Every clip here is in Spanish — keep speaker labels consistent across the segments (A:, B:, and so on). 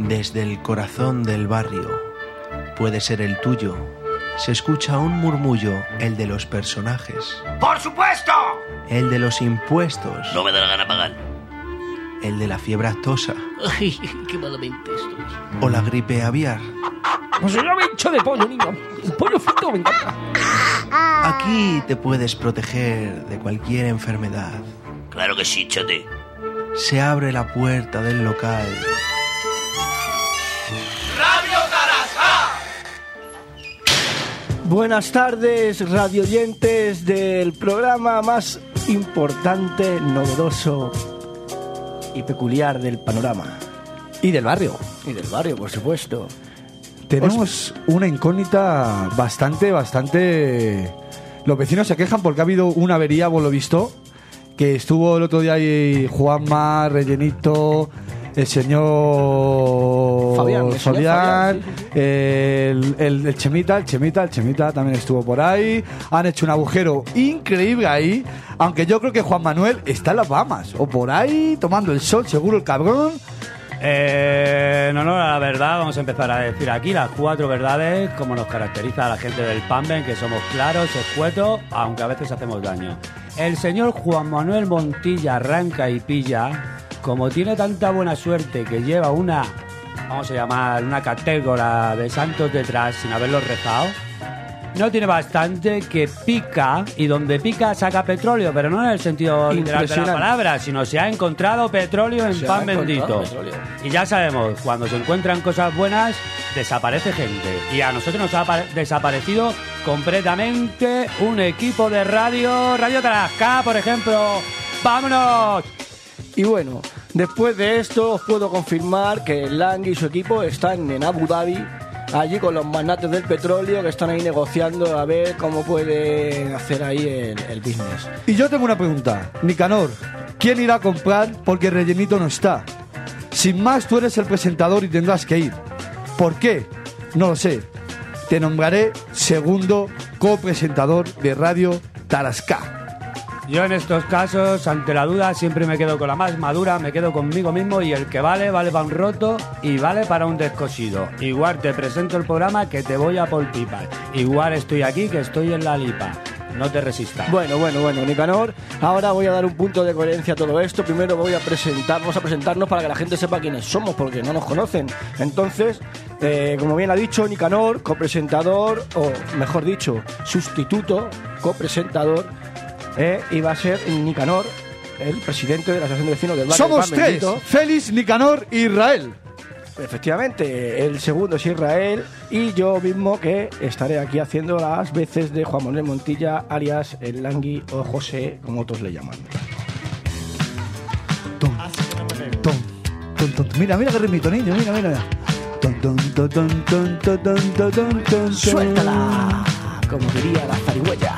A: Desde el corazón del barrio, puede ser el tuyo, se escucha un murmullo, el de los personajes.
B: ¡Por supuesto!
A: El de los impuestos.
C: No me da la gana pagar.
A: El de la fiebre aftosa.
C: Ay, qué malamente estoy.
A: O la gripe aviar.
D: Pues yo me hincho de pollo, niño. El pollo frito me encanta.
A: Aquí te puedes proteger de cualquier enfermedad.
C: Claro que sí, chate.
A: Se abre la puerta del local.
B: ¡Radio Tarasca!
D: Buenas tardes, radioyentes del programa más importante, novedoso y peculiar del panorama.
E: Y del barrio.
D: Y del barrio, por supuesto.
E: Tenemos una incógnita bastante... Los vecinos se quejan porque ha habido una avería, por lo visto, que estuvo el otro día ahí Juanma, Rellenito, el señor
D: Fabián,
E: sí. el Chemita también estuvo por ahí. Han hecho un agujero increíble ahí, aunque yo creo que Juan Manuel está en las Bahamas o por ahí tomando el sol, seguro el cabrón.
F: No, la verdad, vamos a empezar a decir aquí las 4 verdades, como nos caracteriza a la gente del Pamben, que somos claros, escuetos, aunque a veces hacemos daño. El señor Juan Manuel Montilla arranca y pilla, como tiene tanta buena suerte que lleva una, vamos a llamar, una catégola de santos detrás sin haberlos rezado, no tiene bastante que pica, y donde pica saca petróleo, pero no en el sentido literal de la palabra, sino se ha encontrado petróleo en pan bendito. Y ya sabemos, cuando se encuentran cosas buenas, desaparece gente. Y a nosotros nos ha desaparecido completamente un equipo de Radio Tarasca, por ejemplo. ¡Vámonos!
D: Y bueno, después de esto os puedo confirmar que Langui y su equipo están en Abu Dhabi, allí con los magnates del petróleo, que están ahí negociando a ver cómo pueden hacer ahí el business.
E: Y yo tengo una pregunta, Nicanor, ¿quién irá a comprar porque Rellenito no está? Sin más, tú eres el presentador y tendrás que ir. ¿Por qué? No lo sé. Te nombraré segundo copresentador de Radio Tarasca.
F: Yo en estos casos, ante la duda, siempre me quedo con la más madura, me quedo conmigo mismo, y el que vale para un roto y vale para un descosido. Igual te presento el programa que te voy a por pipas. Igual estoy aquí que estoy en la lipa. No te resistas.
D: Bueno, Nicanor, ahora voy a dar un punto de coherencia a todo esto. Primero vamos a presentarnos para que la gente sepa quiénes somos, porque no nos conocen. Entonces, como bien ha dicho Nicanor, copresentador, o mejor dicho, sustituto copresentador, iba a ser Nicanor, el presidente de la Asociación de Vecinos del Barrio.
E: Somos tres, Félix, Nicanor e Israel.
D: Efectivamente, el segundo es Israel, y yo mismo, que estaré aquí haciendo las veces de Juan Manuel Montilla, alias el Langui o José, como otros le llaman.
E: Mira qué ritmito, niño, mira.
D: ¡Suéltala! Como diría la zarigüeya.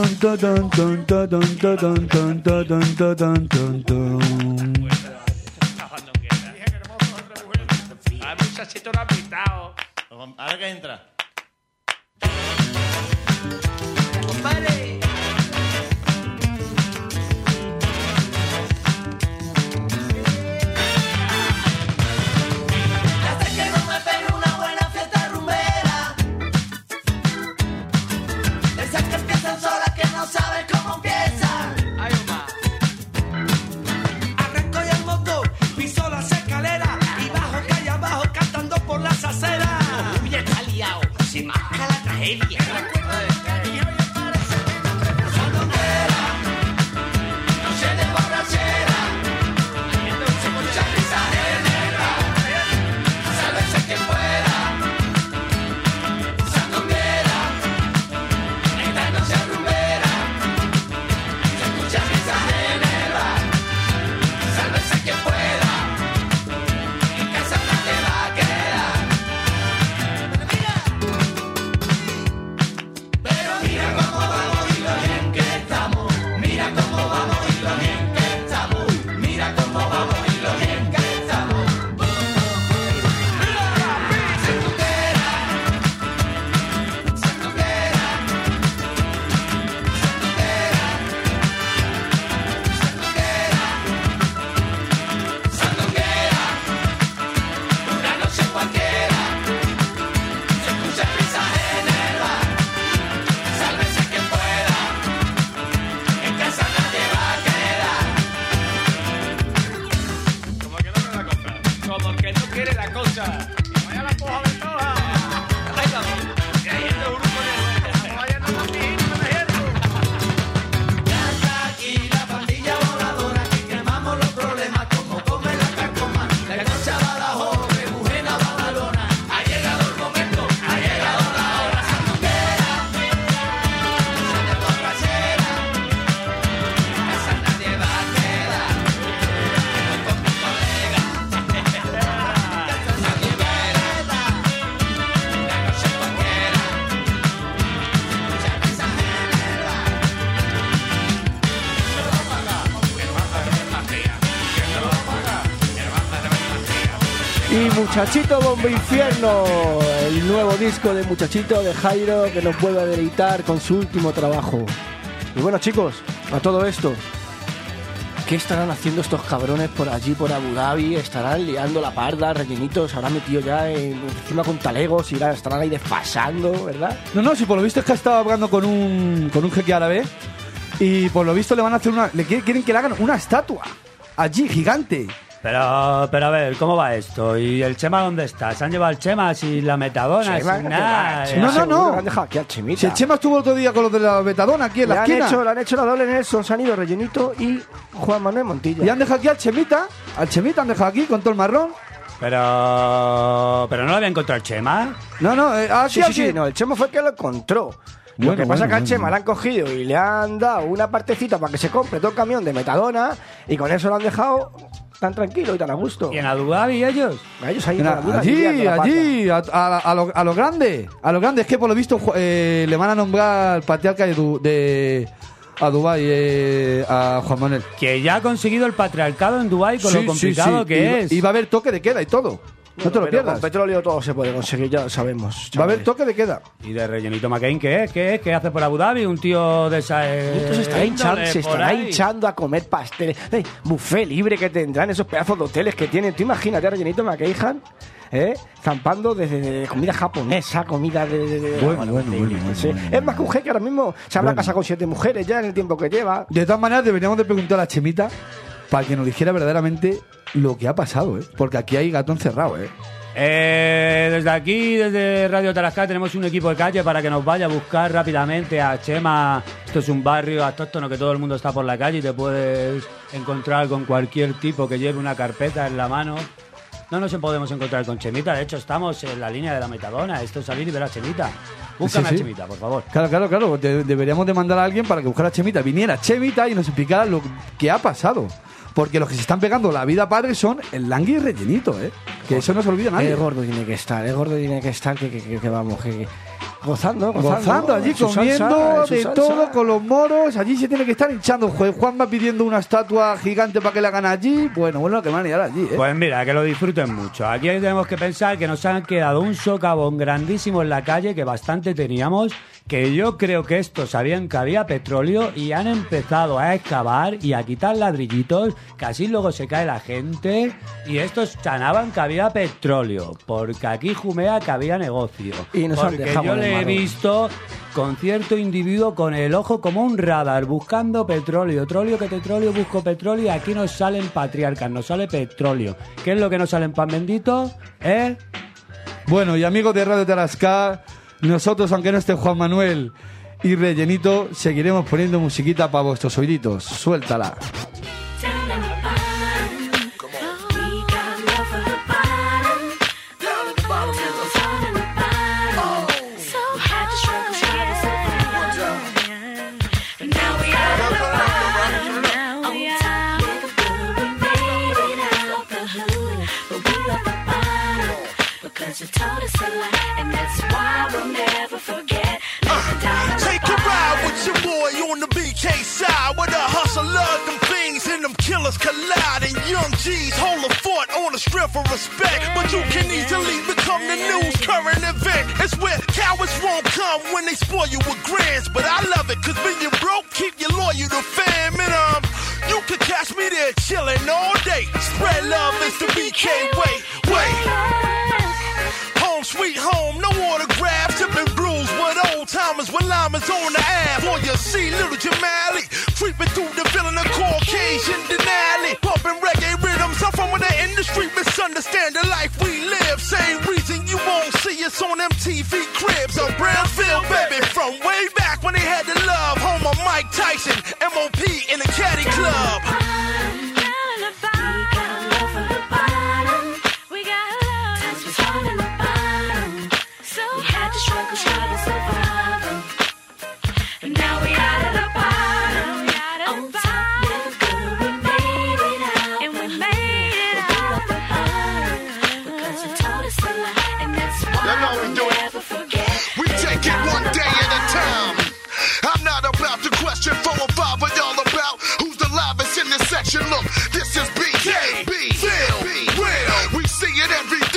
C: Ahora que entra.
D: Y Muchachito Bombo Infierno, el nuevo disco de Muchachito de Jairo que nos vuelve a deleitar con su último trabajo. Y bueno, chicos, a todo esto, ¿qué estarán haciendo estos cabrones por allí, por Abu Dhabi? ¿Estarán liando la parda? Rellenito se habrá metido ya encima con talegos y estarán ahí desfasando, ¿verdad?
E: No, si por lo visto es que ha estado hablando con un jeque árabe y por lo visto le van a hacer quieren que le hagan una estatua allí, gigante.
F: Pero a ver, ¿cómo va esto? ¿Y el Chema dónde está? ¿Se han llevado el Chema sin la metadona,
D: Chema,
F: sin nada?
E: No.
D: Han dejado aquí al Chemita.
E: Si el Chema estuvo el otro día con los de la metadona aquí en la esquina.
D: Le han hecho la doble Nelson, se han ido Rellenito y Juan Manuel Montilla.
E: Y han dejado aquí al Chemita han dejado aquí con todo el marrón.
F: Pero no lo había encontrado el Chema.
E: No,
D: sí, no, el Chema fue el que lo encontró. Lo que pasa es que al Chema le han cogido y le han dado una partecita para que se compre todo el camión de metadona y con eso lo han dejado tan tranquilo y tan a gusto.
F: ¿Y en Abu Dhabi ellos?
D: Ellos ahí
E: allí, a lo grande. A lo grande, es que por lo visto le van a nombrar patriarca de a Dubái, a Juan Manuel.
F: Que ya ha conseguido el patriarcado en Dubái con lo complicado que es.
E: Y va a haber toque de queda y todo. No te lo pierdas.
D: Con petróleo todo se puede conseguir, ya lo sabemos.
E: Va a haber toque de queda.
F: ¿Y de Rellenito McCain qué es? ¿Qué hace por Abu Dhabi? Un tío de esa...
D: se estará hinchando a comer pasteles. Buffet libre que tendrán, esos pedazos de hoteles que tienen. Tú imagínate a Rellenito McCain, zampando desde comida japonesa, comida de...
E: Bueno.
D: Es más que un jeque ahora mismo se habrá casado con 7 mujeres ya en el tiempo que lleva.
E: De todas maneras, deberíamos de preguntar a la Chemita para que nos dijera verdaderamente lo que ha pasado, porque aquí hay gato encerrado,
F: Desde aquí, desde Radio Tarascá, tenemos un equipo de calle para que nos vaya a buscar rápidamente a Chema. Esto es un barrio autóctono que todo el mundo está por la calle y te puedes encontrar con cualquier tipo que lleve una carpeta en la mano. No nos podemos encontrar con Chemita, de hecho estamos en la línea de la metadona. Esto es salir y ver a Chemita. Búscame a Chemita, por favor.
E: Claro. Deberíamos de mandar a alguien para que buscara a Chemita. Viniera Chemita y nos explicara lo que ha pasado. Porque los que se están pegando la vida padre son el Langui y Rellenito, que eso no se olvida nadie.
D: El gordo tiene que estar, que vamos, gozando
E: allí, comiendo de todo con los moros. Allí se tiene que estar hinchando. Juan va pidiendo una estatua gigante para que la hagan allí. Bueno, que van a ir allí,
F: Pues mira, que lo disfruten mucho. Aquí tenemos que pensar que nos han quedado un socavón grandísimo en la calle, que bastante teníamos, que yo creo que estos sabían que había petróleo y han empezado a excavar y a quitar ladrillitos, que así luego se cae la gente, y estos chanaban que había petróleo, porque aquí jumea que había negocio.
D: Y nos
F: porque yo le he visto con cierto individuo con el ojo como un radar buscando petróleo, busco petróleo, y aquí nos salen patriarcas, nos sale petróleo. ¿Qué es lo que nos sale en pan bendito?
E: Bueno, y amigos de Radio Tarascá, nosotros, aunque no esté Juan Manuel y Rellenito, seguiremos poniendo musiquita para vuestros oíditos. Suéltala.
B: Take a ride with your boy on the BK side, where the hustle love them things and them killers collide. And young G's hold a fort on the strength of respect, but you can easily become the news current event. It's where cowards won't come when they spoil you with grants, but I love it, cause when you're broke, keep you loyal to fam. And you can catch me there chillin' all day. Spread love, it's the BK way. Home sweet home, no autographs, sipping brews with old timers with llamas on the app. Or you see little Jamali creeping through the villain of Caucasian Denali, pumping reggae rhythms. I'm from the industry, misunderstand the life we live. Same reason you won't see us on MTV Cribs. I'm Brownfield, baby, from way back when they had the love. Home of Mike Tyson, MOP in the Caddy Club. Look, this is BK, Phil, real. We see it every day.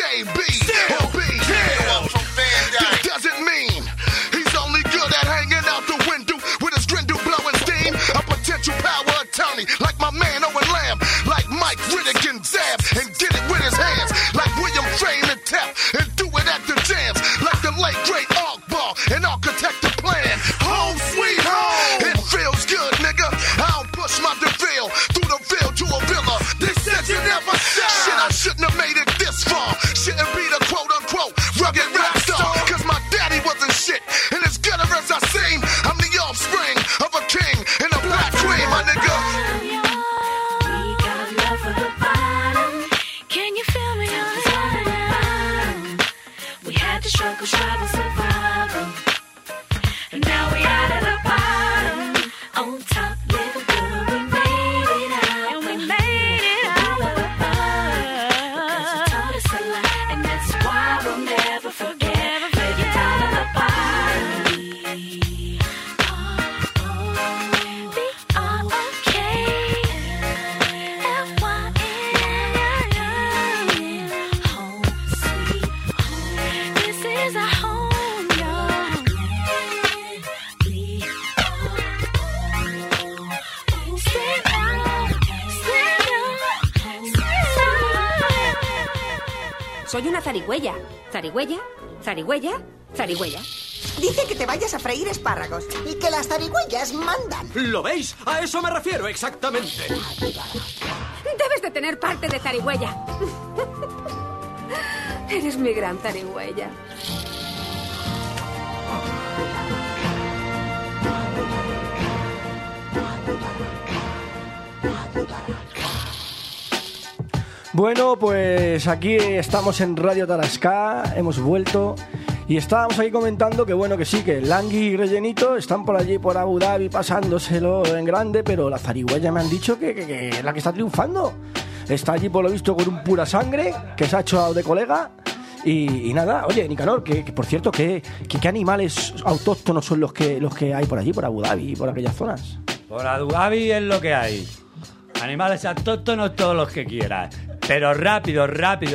B: Mike Riddick and Zab and get it with his hands. Like William Frame and Tap and do it at the jams. Like the late great Ogbar and architect the plan. Home sweet home. It feels good, nigga. I don't push my DeVille through the field to a villa. They said you never shine. Shit, I shouldn't have made it this far. Shouldn't be the quote unquote rugged rap star. Cause my daddy wasn't shit. And as good as I seem, I'm the offspring of a king and a black queen, my nigga.
G: We got love for the bottom. Can you feel me on the bottom? We had to struggle, strive and survive. And now we out of the bottom. On top, living good, we made it out. And we made it out of the bottom. Because you taught us a lot, and that's why we'll never forget. Living down at the bottom. We are okay. F-Y-N. Home, sweet home. This is our home, y'all.
H: Soy una zarigüeya. ¿Zarigüeya? ¿Zarigüeya? ¿Zarigüeya?
I: Dice que te vayas a freír espárragos y que las zarigüeyas mandan.
J: ¿Lo veis? A eso me refiero exactamente.
H: Debes de tener parte de zarigüeya. Eres mi gran zarigüeya.
D: Bueno, pues aquí estamos en Radio Tarascá, hemos vuelto y estábamos aquí comentando que bueno, que sí, que Langui y Rellenito están por allí, por Abu Dhabi, pasándoselo en grande, pero la zarigüeya me han dicho que es la que está triunfando. Está allí por lo visto con un pura sangre que se ha hecho de colega y nada. Oye, Nicanor, que por cierto, ¿qué animales autóctonos son los que hay por allí, por Abu Dhabi, por aquellas zonas?
F: Por Abu Dhabi es lo que hay. Animales autóctonos todos los que quieras. Pero rápidos,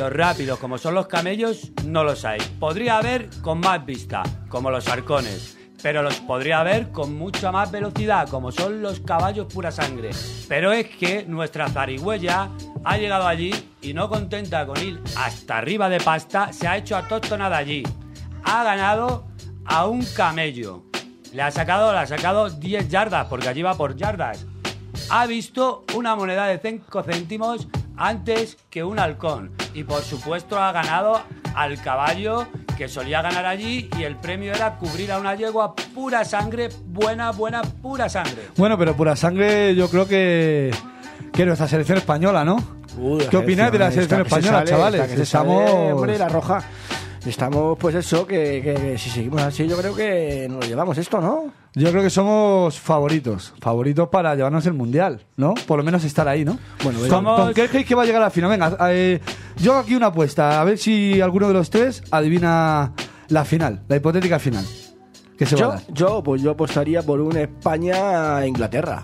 F: como son los camellos, no los hay. Podría haber con más vista, como los halcones. Pero los podría haber con mucha más velocidad, como son los caballos pura sangre. Pero es que nuestra zarigüeya ha llegado allí y no contenta con ir hasta arriba de pasta, se ha hecho autóctona de allí. Ha ganado a un camello. Le ha sacado 10 yardas, porque allí va por yardas. Ha visto una moneda de 5 céntimos antes que un halcón. Y por supuesto ha ganado al caballo que solía ganar allí, y el premio era cubrir a una yegua pura sangre, buena, pura sangre.
E: Bueno, pero pura sangre yo creo que nuestra selección española, ¿no? ¿Qué opináis de la selección española, chavales?
D: Estamos... hombre, la roja. Estamos, pues eso, que si seguimos así yo creo que nos lo llevamos esto, ¿no?
E: Yo creo que somos favoritos para llevarnos el Mundial, ¿no? Por lo menos estar ahí, ¿no?
D: Bueno,
E: ¿Con qué creéis que va a llegar a la final? Venga, yo hago aquí una apuesta, a ver si alguno de los tres adivina la final, la hipotética final. ¿Qué se va a dar?
D: Yo apostaría por un España-Inglaterra.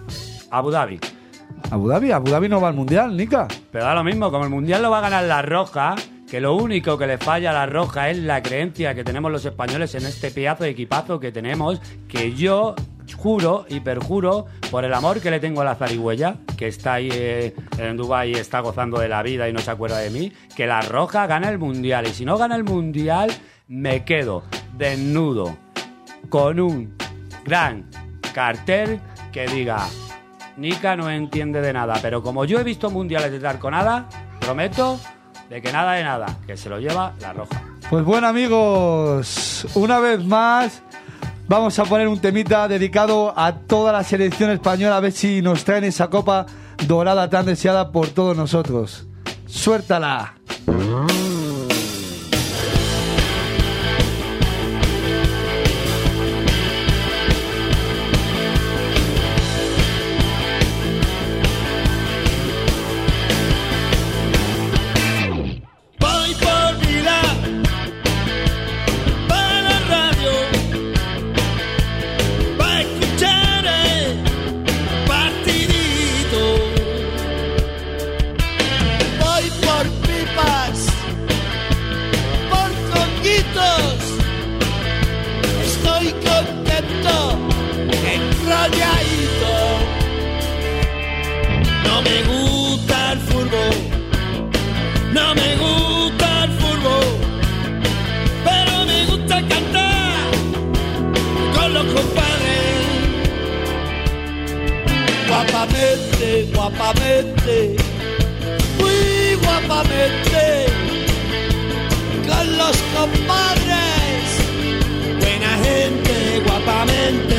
F: Abu Dhabi.
E: Abu Dhabi no va al Mundial, Nica.
F: Pero da lo mismo, como el Mundial lo va a ganar la roja, que lo único que le falla a la roja es la creencia que tenemos los españoles en este pedazo de equipazo que tenemos, que yo juro y perjuro por el amor que le tengo a la zarigüeya, que está ahí en Dubái y está gozando de la vida y no se acuerda de mí, que la roja gana el Mundial. Y si no gana el Mundial, me quedo desnudo con un gran cartel que diga: Nica no entiende de nada, pero como yo he visto mundiales de Tarconada, prometo de que nada de nada, que se lo lleva la roja.
E: Pues bueno, amigos, una vez más vamos a poner un temita dedicado a toda la selección española, a ver si nos traen esa copa dorada tan deseada por todos nosotros. ¡Suéltala!
K: compadres, buena gente, guapamente.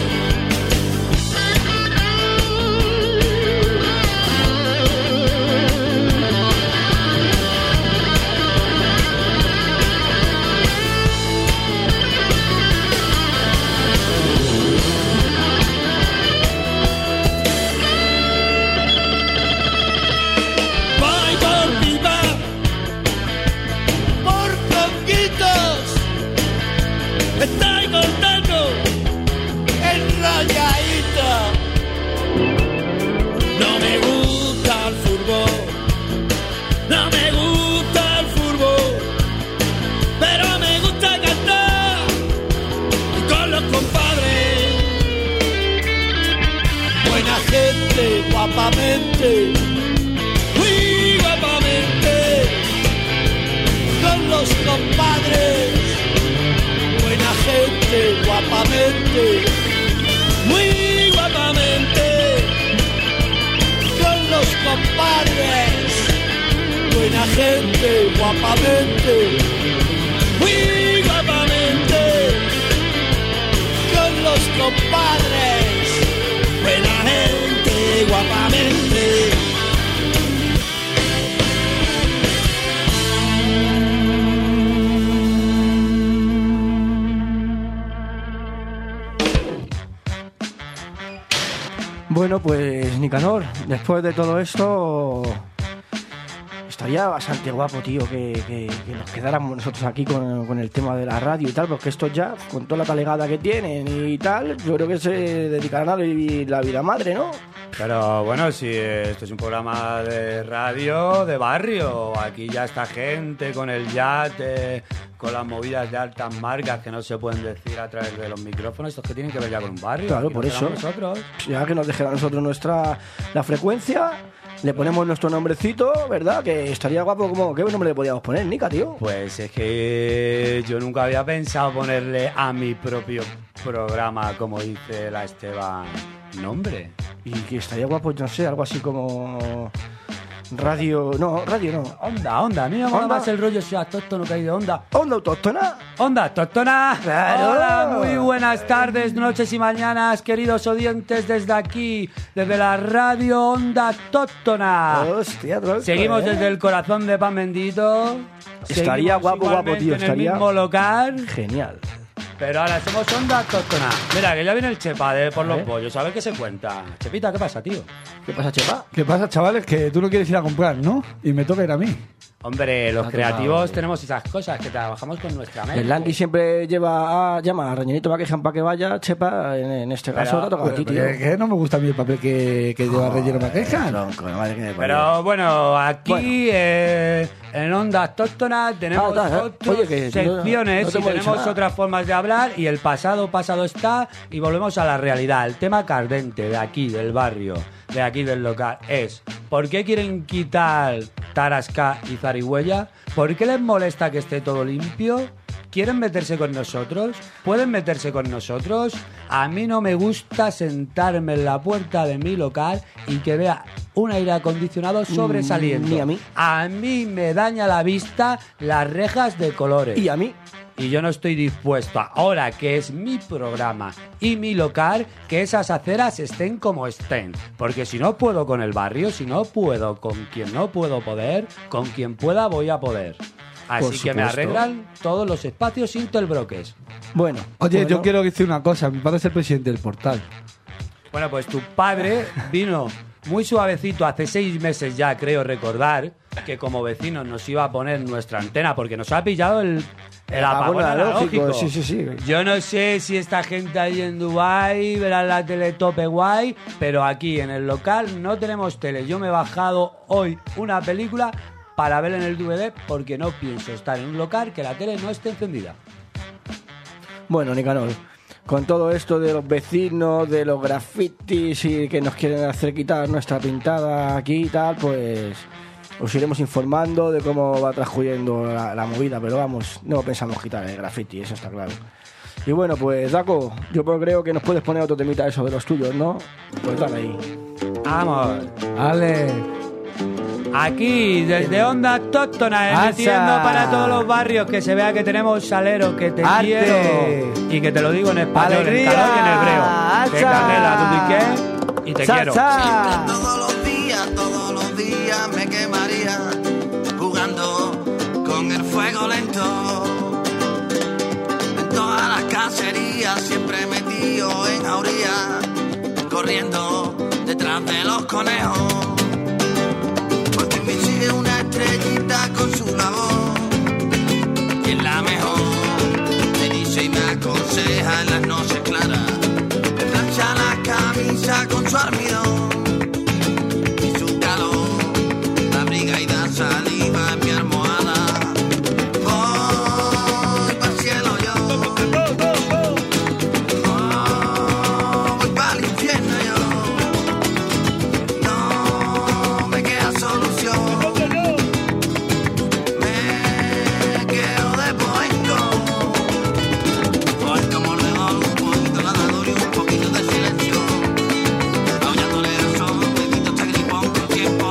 K: Estoy cortando enrolladito. No me gusta el fútbol, no me gusta el fútbol, pero me gusta cantar con los compadres. Buena gente, guapamente, muy guapamente, con los compadres. Buena gente, guapamente, muy guapamente, con los compadres. Buena gente, guapamente, muy guapamente, con los compadres. Buena gente, guapamente.
D: Bueno, pues Nicanor, después de todo esto, estaría bastante guapo, tío, que nos quedáramos nosotros aquí con el tema de la radio y tal, porque estos ya, con toda la talegada que tienen y tal, yo creo que se dedicarán a vivir la vida madre, ¿no?
F: Pero bueno, si esto es un programa de radio de barrio, aquí ya está gente con el yate, con las movidas de altas marcas que no se pueden decir a través de los micrófonos, estos que tienen que ver ya con un barrio.
D: Claro,
F: aquí
D: por
F: nos
D: eso.
F: quedamos nosotros.
D: Ya que nos dejen a nosotros la frecuencia, le ponemos nuestro nombrecito, ¿verdad? Que estaría guapo. Como, ¿qué nombre le podíamos poner, Nica, tío?
F: Pues es que yo nunca había pensado ponerle a mi propio programa, como dice la Esteban, nombre.
D: Y que estaría guapo, no sé, algo así como... Radio no.
F: Onda. A mí me mola más el rollo si autóctono que hay de onda.
D: ¿Onda autóctona?
F: ¡Onda autóctona!
D: Claro.
F: Hola, muy buenas tardes, noches y mañanas, queridos oyentes, desde aquí, desde la radio Onda Autóctona.
D: Hostia, tronco,
F: Seguimos desde el corazón de Pan Bendito.
D: Estaría
F: Seguimos
D: guapo, tío.
F: en
D: Estaría
F: el mismo local.
D: genial.
F: Pero ahora somos Onda Autóctona. Mira, que ya viene el Chepa de por los pollos. A ver qué se cuenta. Chepita, ¿qué pasa, tío?
D: ¿Qué pasa, Chepa?
E: ¿Qué pasa, chavales? Que tú no quieres ir a comprar, ¿no? Y me toca ir a mí.
F: Hombre, los creativos tenemos esas cosas, que trabajamos con nuestra mente.
D: El Langui siempre llama a Reñanito Maquejan para que vaya, Chepa. En este caso te ha tocado a ti, tío.
E: Que no me gusta a mí el papel que lleva Relleno Maquejan.
F: Pero bueno, aquí en Onda Autóctona tenemos otras secciones
D: no
F: y tenemos otras formas de hablar, y el pasado está, y volvemos a la realidad. El tema cardente de aquí, del barrio, de aquí del local, es ¿por qué quieren quitar Tarasca y Zarigüeya? ¿Por qué les molesta que esté todo limpio? ¿Quieren meterse con nosotros? ¿Pueden meterse con nosotros? A mí no me gusta sentarme en la puerta de mi local y que vea un aire acondicionado sobresaliente.
D: Ni a mí.
F: A mí me daña la vista las rejas de colores.
D: Y a mí.
F: Y yo no estoy dispuesto, ahora que es mi programa y mi local, que esas aceras estén como estén. Porque si no puedo con el barrio, si no puedo con quien no puedo poder, con quien pueda voy a poder. Así que me arreglan todos los espacios sin telbroques.
D: Bueno.
E: Oye, yo quiero decir una cosa. Mi padre es el presidente del portal.
F: Bueno, pues tu padre vino muy suavecito hace 6 meses ya, creo recordar, que como vecinos nos iba a poner nuestra antena, porque nos ha pillado el apagón analógico.
D: Sí.
F: Yo no sé si esta gente ahí en Dubái verá la tele tope guay, pero aquí en el local no tenemos tele. Yo me he bajado hoy una película para ver en el DVD porque no pienso estar en un local que la tele no esté encendida.
D: Bueno, Nicanor, con todo esto de los vecinos, de los grafitis y que nos quieren hacer quitar nuestra pintada aquí y tal, pues os iremos informando de cómo va transcurriendo la movida, pero vamos, no pensamos quitar el graffiti, eso está claro. Y bueno, pues Daco, yo creo que nos puedes poner otro temita eso de los tuyos, ¿no? Pues dale ahí.
F: ¡Vamos!
E: ¡Ale!
F: Aquí, desde Onda Autóctona,
E: ¡Asa!
F: emitiendo para todos los barrios, que se vea que tenemos saleros, que te
E: ¡Arte!
F: quiero. Y que te lo digo en español,
E: ¡Alegría!
F: en calor y en hebreo. Te
E: ¡Asa!
F: canela, tú qué, y te
E: ¡Sa,
F: quiero.
E: sa!
K: Todos los días me quemaría jugando con el fuego lento. En todas las cacerías siempre metido en jauría, corriendo detrás de los conejos. Porque me sigue una estrellita con su labor, y es la mejor. Me dice y me aconseja en las noches claras, me plancha la camisa con su almidón. Y da saliva en mi almohada. Voy pa'l cielo yo, voy pa'l infierno yo. No me queda solución, me quedo de poenco. Voy como le doy un poquito la dador y un poquito de silencio. Aullándole al sol, me quito este gripón con tiempo.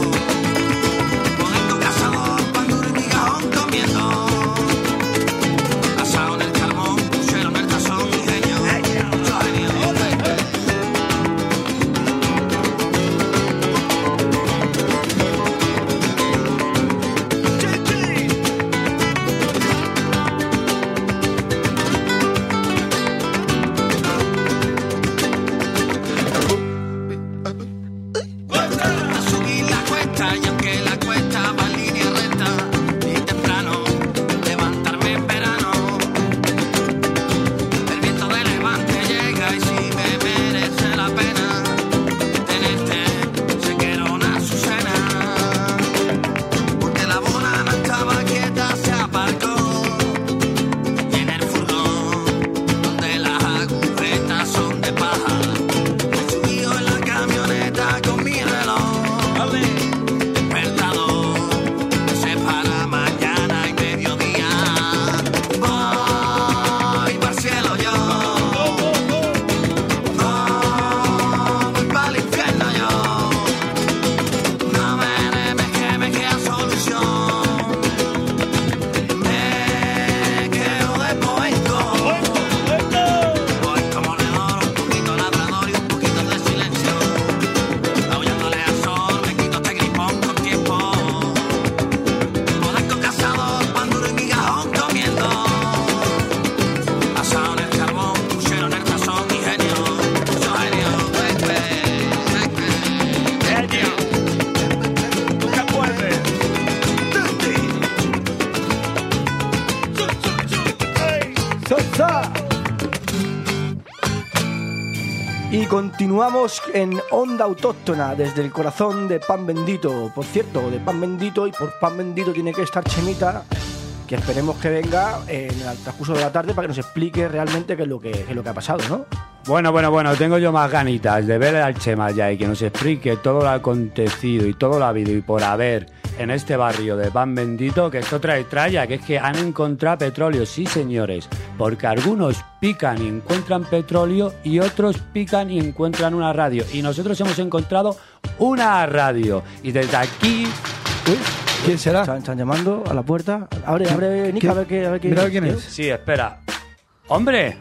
D: Y continuamos en Onda Autóctona, desde el corazón de Pan Bendito. Por cierto, de Pan Bendito, y por Pan Bendito tiene que estar Chemita, que esperemos que venga en el transcurso de la tarde para que nos explique realmente qué es lo que ha pasado, ¿no?
F: Bueno, tengo yo más ganitas de ver al Chema ya y que nos explique todo lo acontecido y todo lo habido y por haber en este barrio de Pan Bendito, que esto trae tralla, que es que han encontrado petróleo, sí señores, porque algunos pican y encuentran petróleo y otros pican y encuentran una radio, y nosotros hemos encontrado una radio, y desde aquí...
D: Uy,
E: ¿quién será?
D: Están llamando a la puerta. Abre, Nica, a ver qué...
E: Mira quién es.
F: Sí, espera. Hombre,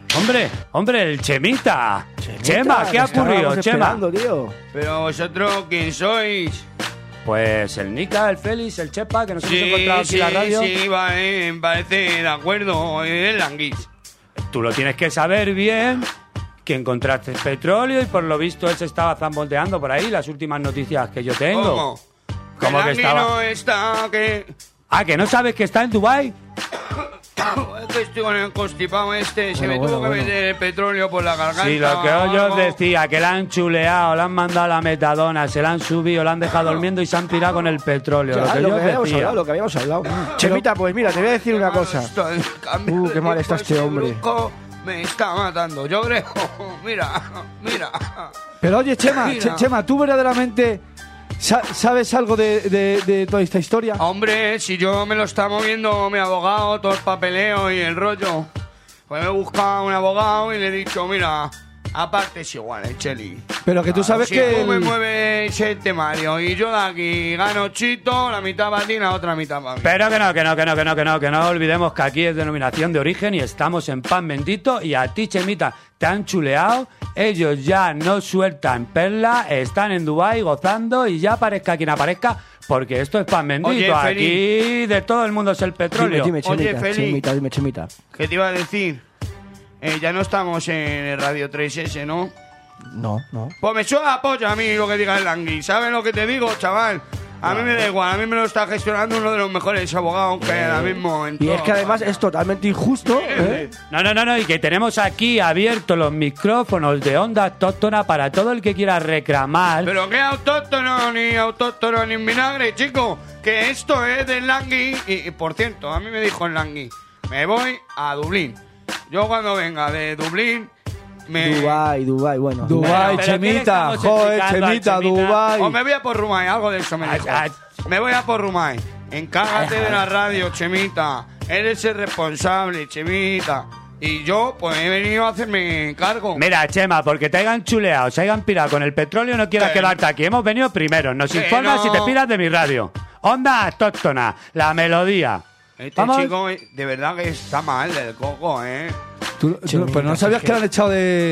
F: el Chemita. Chema, ¿qué ha ocurrido, Chema?
D: Tío.
L: Pero vosotros, ¿quién sois?
F: Pues el Nica, el Félix, el Chepa, que nos hemos encontrado aquí en la radio.
L: Sí, vale, me parece de acuerdo, el Languis.
F: Tú lo tienes que saber bien, que encontraste petróleo y por lo visto él se estaba zamboteando por ahí, las últimas noticias que yo tengo.
L: ¿Cómo
F: que estaba?
L: No está, que...
F: Ah, ¿que no sabes que está en Dubái?
L: Es que estoy con el constipado este, se me tuvo que meter el petróleo por la garganta.
F: Sí, lo que yo os decía, que la han chuleado, le han mandado la metadona, se la han subido, la han dejado durmiendo y se han pirado con el petróleo.
D: Ya,
F: lo que
D: habíamos hablado. Chemita, pues mira, te voy a decir una cosa. Qué mal está este hombre.
L: Me está matando, yo creo. Mira.
E: Pero oye, Chema, ¿tú verdaderamente sabes algo de toda esta historia?
L: Hombre, si yo me lo está moviendo mi abogado, todo el papeleo y el rollo. Pues me he buscado un abogado y le he dicho, mira, Aparte es igual, Cheli.
E: Pero que tú sabes
L: si
E: que
L: tú me mueves el temario y yo de aquí gano chito, la mitad para ti, la otra mitad para mí.
F: Pero que no olvidemos que aquí es denominación de origen y estamos en Pan Bendito y a ti, Chemita, te han chuleado, ellos ya no sueltan perla, están en Dubái gozando y ya aparezca quien aparezca, porque esto es Pan Bendito,
L: Oye,
F: aquí de todo el mundo es el petróleo.
D: Dime, Chemita,
L: Oye, Feli.
D: Dime, Chemita.
L: ¿Qué te iba a decir? Ya no estamos en el Radio 3S, ¿no?
D: No.
L: Pues me suena la polla a mí lo que diga el Langui. ¿Sabes lo que te digo, chaval? A mí me da igual, a mí me lo está gestionando uno de los mejores abogados que hay ahora mismo en
D: Y
L: todo.
D: es que además es totalmente injusto, ¿eh?
F: No, y que tenemos aquí abiertos los micrófonos de Onda Autóctona para todo el que quiera reclamar.
L: Pero qué autóctono ni en vinagre, chico. Que esto es del Langui. Y por cierto, a mí me dijo el Langui, me voy a Dublín. Yo cuando venga de Dublín
D: Dubái, bueno.
E: Dubái, Chemita, joder, Chemita, Dubái.
L: O me voy a por Rumay, algo de eso me dijo. Me voy a por Rumay. Encárgate de la radio, Chemita. Eres el responsable, Chemita. Y yo, pues he venido a hacerme cargo.
F: Mira, Chema, porque te hayan chuleado, se hayan pirado con el petróleo, no quieras quedarte aquí. Hemos venido primero. Nos informas si te piras de mi radio. Onda Autóctona, la melodía.
L: Este chico, de verdad que está mal del coco, ¿eh?
E: ¿Pero no sabías que lo han echado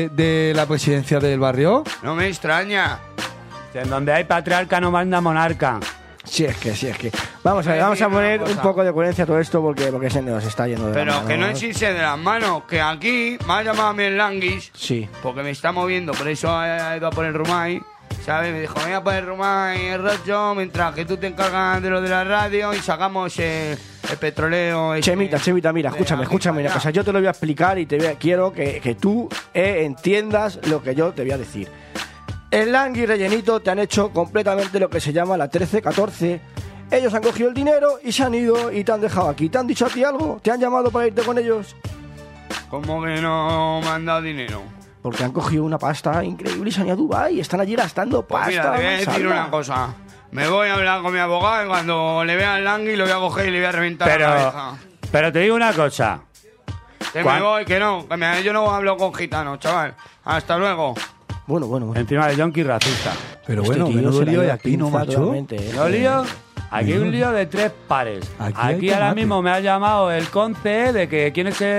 E: de la presidencia del barrio?
L: No me extraña.
F: En donde hay patriarca no manda monarca.
D: Sí, es que. Vamos a poner un poco de coherencia a todo esto porque se nos está yendo de
L: Pero
D: la mano.
L: que no existe de las manos. Que aquí me ha llamado a mí el Languis.
D: Sí.
L: Porque me está moviendo, por eso ha ido a poner Rumay. ¿Sabes? Me dijo, voy a poner Rumay el rollo mientras que tú te encargas de lo de la radio y sacamos el petroleo.
D: Chemita, mira, escúchame una cosa. Yo te lo voy a explicar y quiero que tú entiendas lo que yo te voy a decir. El Langui y Rellenito te han hecho completamente lo que se llama la 13-14. Ellos han cogido el dinero y se han ido y te han dejado aquí. ¿Te han dicho a ti algo? ¿Te han llamado para irte con ellos?
L: ¿Cómo que no me han dado dinero?
D: Porque han cogido una pasta increíble y se han ido a Dubái y están allí gastando pasta.
L: Pues mira, te voy a decir una cosa. Me voy a hablar con mi abogado y cuando le vea al Langui lo voy a coger y le voy a reventar la cabeza.
F: Pero te digo una cosa.
L: Que me voy, que no. Yo no hablo con gitanos, chaval. Hasta luego.
D: Bueno.
F: Encima de yonki racista.
E: Pero bueno, menudo lío hay aquí, ¿no, macho?
F: ¿No lío? Aquí hay un lío de 3 pares. Aquí ahora mismo me ha llamado el conce de que quién es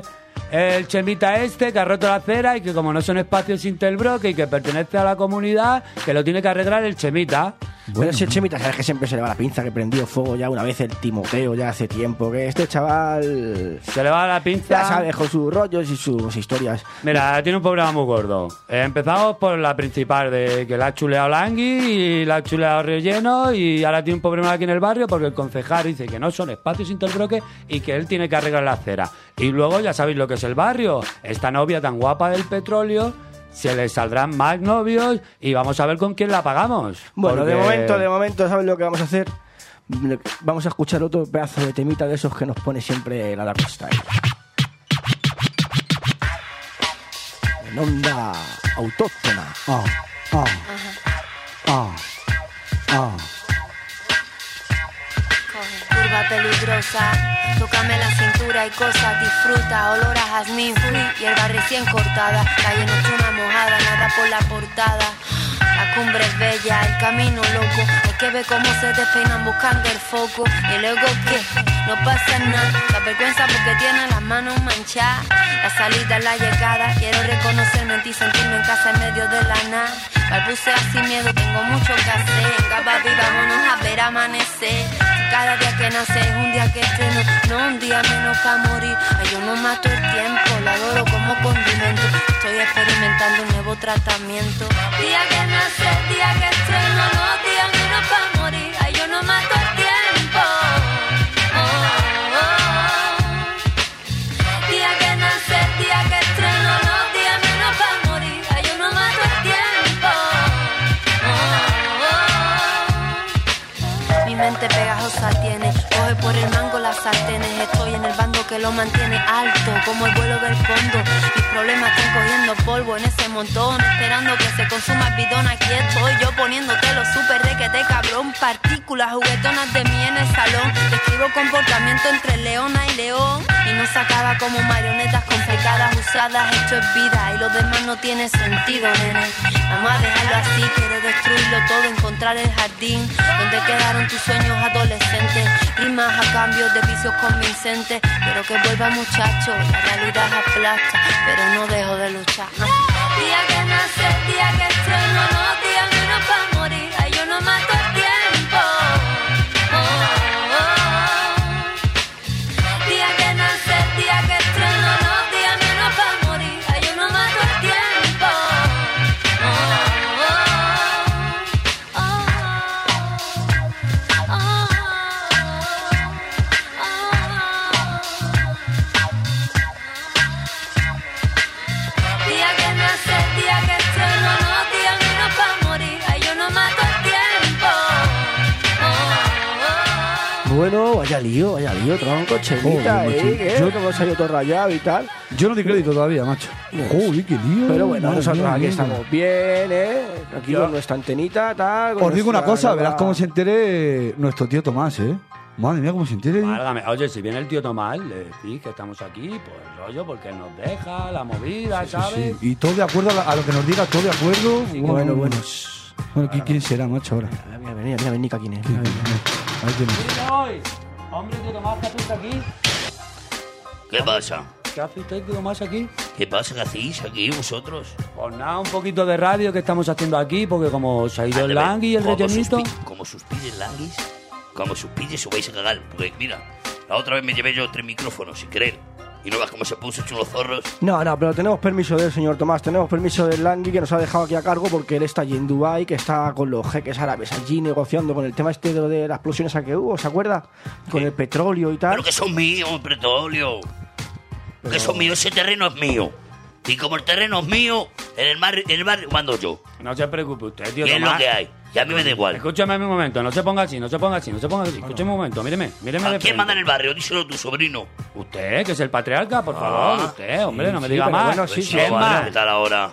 F: el Chemita que ha roto la acera y que como no son espacios Interbroque y que pertenece a la comunidad, que lo tiene que arreglar el Chemita.
D: Bueno, si el Chemita, sabes que siempre se le va la pinza, que prendió fuego ya una vez el Timoteo, ya hace tiempo, que este chaval...
F: Se le va la pinza.
D: Ya sabes, con sus rollos y sus historias.
F: Mira, tiene un problema muy gordo. Empezamos por la principal, de que la ha chuleado Langui y la ha chuleado Relleno y ahora tiene un problema aquí en el barrio porque el concejal dice que no son espacios Interbroque y que él tiene que arreglar la acera. Y luego ya sabéis lo que es el barrio. Esta novia tan guapa del petróleo... Se les saldrán más novios y vamos a ver con quién la pagamos.
D: Bueno,
F: porque...
D: de momento, ¿sabes lo que vamos a hacer? Vamos a escuchar otro pedazo de temita de esos que nos pone siempre la Dark Style. En Onda Autóctona.
M: Curva peligrosa, tócame la cintura y cosas, disfruta, olor a jazmín, hierba recién cortada, calle nocturna mojada, nada por la portada. La cumbre es bella, el camino loco, hay que ver cómo se despeinan buscando el foco. Y luego que no pasa nada, la vergüenza porque tiene las manos manchadas. La salida es la llegada, quiero reconocerme en ti, sentirme en casa en medio de la nada. Balbucea sin miedo, tengo mucho que hacer. Venga papi, vámonos a ver amanecer. Cada día que nace es un día que estreno, no un día menos para morir. Ay, yo no mato el tiempo, la adoro como condimento. Estoy experimentando un nuevo tratamiento. Día que nace, día que estreno, no día menos para morir. Ay, yo no mato el tiempo. Día que nace, día que estreno, no día menos para morir. Ay, yo no mato el tiempo. Mi mente pegajosa tiene, coge por el mango las sartenes. Estoy en el bando que lo mantiene alto, como el vuelo del fondo. Mis problemas están cogiendo polvo en ese montón, esperando que se consuma el bidón. Aquí estoy yo poniéndote lo súper requete cabrón. Partículas juguetonas de mí en el salón. Describo comportamiento entre leona y león. y no se acaba como marionetas complicadas, usadas. Esto es vida y lo demás no tiene sentido, nene. Vamos a dejarlo así, quiero destruirlo todo, encontrar el jardín donde quedaron tus sueños adolescentes. Rimas a cambio de vicios convincentes. Quiero que vuelva, muchacho, la realidad aplasta, pero no dejo de luchar. Día que nace, día que estreno, no, día menos para morir. Ay, yo no mato el tiempo. Día que nace, día que estreno, no, día menos para morir. Ay, yo no mato el tiempo. Día que nace, día que estreno, no, día menos para morir. Ay, yo no mato el tiempo.
D: Bueno, vaya lío, tronco, chelita,
E: Joder, macho.
D: yo como se ha ido todo rayado y tal.
E: Yo no di crédito todavía, macho. Joder, qué lío.
D: Pero bueno,
E: Madre
D: nosotros
E: mía,
D: aquí
E: mía.
D: estamos bien, Aquí con nuestra antenita, tal. con
E: Os digo una
D: nuestra
E: cosa,
D: nueva-
E: verás cómo se entere nuestro tío Tomás, ¿eh? Madre mía, cómo se entere.
F: Válgame. Oye, si viene el tío Tomás, le decís que estamos aquí, pues rollo, porque nos deja la movida, ¿sabes?
E: Sí, y todo de acuerdo a lo que nos diga, todo de acuerdo.
D: Bueno.
E: Bueno, ¿quién será, macho, ahora?
D: Mira, Nica, ¿quién es? Mira.
E: Ahí tiene.
F: Hombre, tío Tomás, ¿qué haces aquí?
C: ¿Qué pasa?
F: ¿Qué hace usted, tío Tomás, aquí?
C: ¿Qué pasa? ¿Qué hacéis aquí vosotros?
F: Pues nada, un poquito de radio que estamos haciendo aquí, porque como se ha ido el Langui y el rellenito...
C: Como suspires Languis, como suspires os vais a cagar. Porque mira, la otra vez me llevé yo 3 micrófonos sin querer. Y no ves cómo se puso hecho unos zorros.
D: No, pero tenemos permiso del señor Tomás, tenemos permiso del Langui que nos ha dejado aquí a cargo porque él está allí en Dubái, que está con los jeques árabes allí negociando con el tema este de lo de las explosiones que hubo, ¿se acuerda? Con el petróleo y tal.
C: Pero que son míos, el petróleo. Que son míos, ese terreno es mío. Y como el terreno es mío, en el barrio mando yo.
F: No se preocupe usted, tío
C: ¿Qué es
F: Tomás.
C: lo que hay? Y a mí me da igual.
F: Escúchame un momento, no se ponga así. Escúchame un momento, míreme de
C: ¿A quién
F: frente.
C: manda en el barrio? Díselo a tu sobrino.
F: Usted, que es el patriarca, por favor. Usted, hombre, no me
D: sí,
F: diga
D: pero
F: más.
D: bueno, sí,
C: Sí,
F: es
C: vale,
F: más,
C: ¿qué tal ahora?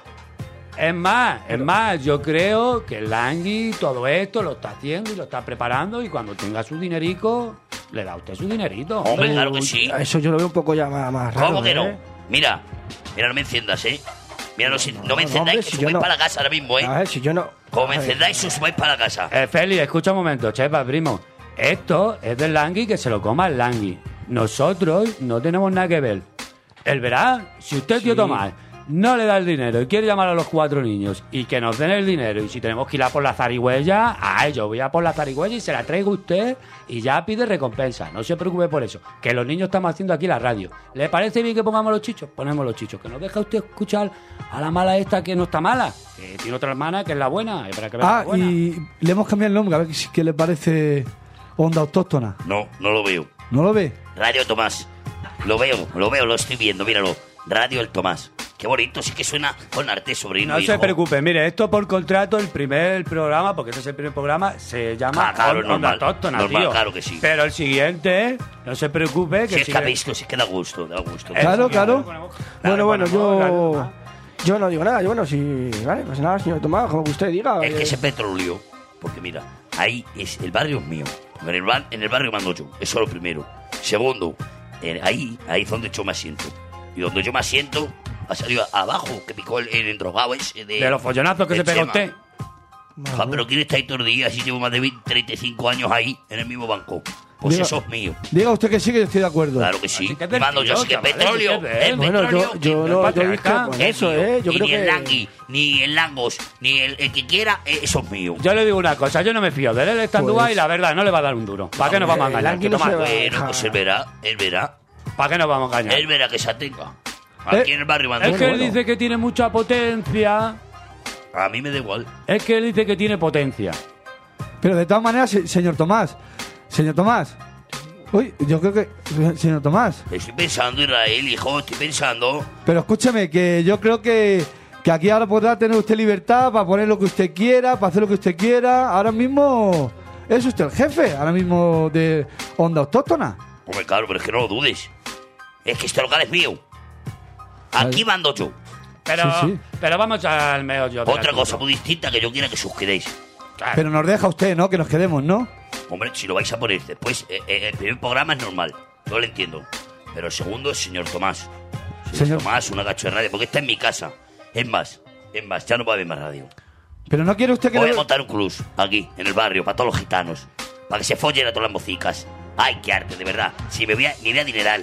F: es más, yo creo que el Langui todo esto lo está haciendo y lo está preparando y cuando tenga su dinerico, le da a usted su dinerito.
C: Hombre, claro que sí.
D: Eso yo lo veo un poco ya más raro.
C: ¿Cómo que no?
D: ¿eh?
C: Mira, no me enciendas, ¿eh? Mira, no me encendáis,
D: hombre,
C: que
D: si
C: os
D: yo
C: vais
D: no-
C: para la casa ahora mismo, ¿eh?
D: A ver, si yo no...
C: Como me
D: a ver.
C: encendáis, os vais para la casa.
F: Feli, escucha un momento, chepa, primo. Esto es del Langui, que se lo coma el Langui. Nosotros no tenemos nada que ver. Él verá, si usted, tío Tomás, no le da el dinero y quiere llamar a los 4 niños y que nos den el dinero y si tenemos que ir a por la zarigüeya, yo voy a por la zarigüeya y se la traigo a usted y ya pide recompensa. No se preocupe por eso, que los niños estamos haciendo aquí la radio. ¿Le parece bien que pongamos los chichos? Ponemos los chichos. Que nos deja usted escuchar a la mala esta que no está mala, que tiene otra hermana que es la buena. Para que vea la buena.
E: Y le hemos cambiado el nombre, a ver qué le parece Onda Autóctona.
C: No lo veo.
E: ¿No lo ve?
C: Radio Tomás. Lo veo, lo estoy viendo, míralo. Radio El Tomás. Qué bonito, sí que suena con arte, sobrino.
F: No
C: hijo.
F: se preocupe, mire, esto por contrato, el primer programa, porque este es el primer programa, se llama
C: Claro,
F: Onda
C: normal,
F: Autóctona,
C: normal,
F: tío.
C: claro que sí.
F: Pero el siguiente, no se preocupe,
C: Si
F: que
C: es que habéis, si es que da gusto, da gusto.
E: Claro.
D: Bueno, yo no digo nada. Yo, bueno, si... Vale, pues nada, señor Tomás, como que usted diga.
C: Es que ese petróleo, porque mira, ahí es el barrio es mío. En el barrio mando yo, eso es lo primero. Segundo, ahí es donde yo me asiento. Y donde yo me asiento, ha salido abajo, que picó el endrogado ese de...
F: de los follonazos que
C: de
F: se pega
C: Chema.
F: usted.
C: Ja, pero ¿quién está ahí todos los días? Si llevo más de 35 años ahí, en el mismo banco. Pues
E: Diga-
C: eso es mío.
E: Diga usted que sí, que yo estoy de acuerdo.
C: Claro que sí.
F: que es
C: Y
F: del
C: mando yo,
F: tío,
C: así que
F: chavales,
C: petróleo,
F: que es de él.
C: el
D: Bueno,
C: petróleo...
D: yo discrepo en
C: es
D: eso,
C: mío.
D: Yo
C: y
D: creo
C: ni el
D: que...
C: Langui, ni el Langos, ni el que quiera, eso es mío.
F: Yo le digo una cosa, yo no me fío de él, está en
D: Pues-
F: Dubái y la verdad, no le va a dar un duro. ¿Para qué nos vamos a engañar?
D: Langui
F: tío
D: no se
F: Tomás?
D: va.
C: Bueno, pues él verá.
F: ¿Para qué nos vamos a engañar?
C: Él verá que se atenga. Aquí en el barrio mando
F: Es que
C: yo.
F: él dice que tiene mucha potencia.
C: A mí me da igual.
F: Es que él dice que tiene potencia.
E: Pero de todas maneras, señor Tomás. Uy, yo creo que... Señor Tomás.
C: Estoy pensando, Israel, hijo, estoy pensando.
E: Pero escúchame, que yo creo que aquí ahora podrá tener usted libertad para poner lo que usted quiera, para hacer lo que usted quiera. Ahora mismo es usted el jefe, ahora mismo de Onda Autóctona.
C: Hombre, claro, pero es que no lo dudes. Es que este local es mío. Aquí mando yo.
F: Pero vamos al meollo. del
C: Otra
F: asunto.
C: cosa muy distinta que yo quiera que os quedéis.
E: Pero nos deja usted, ¿no? Que nos quedemos, ¿no?
C: Hombre, si lo vais a poner después, el primer programa es normal. Yo lo entiendo. Pero el segundo es señor Tomás.
E: Señor
C: Tomás, una gacho de radio, porque está en mi casa. Es más, ya no va a haber más radio.
E: Pero no quiere usted que
C: Voy a montar un club aquí, en el barrio, para todos los gitanos. Para que se follen a todas las mocicas. Ay, qué arte, de verdad. Sí, me voy a dinerar.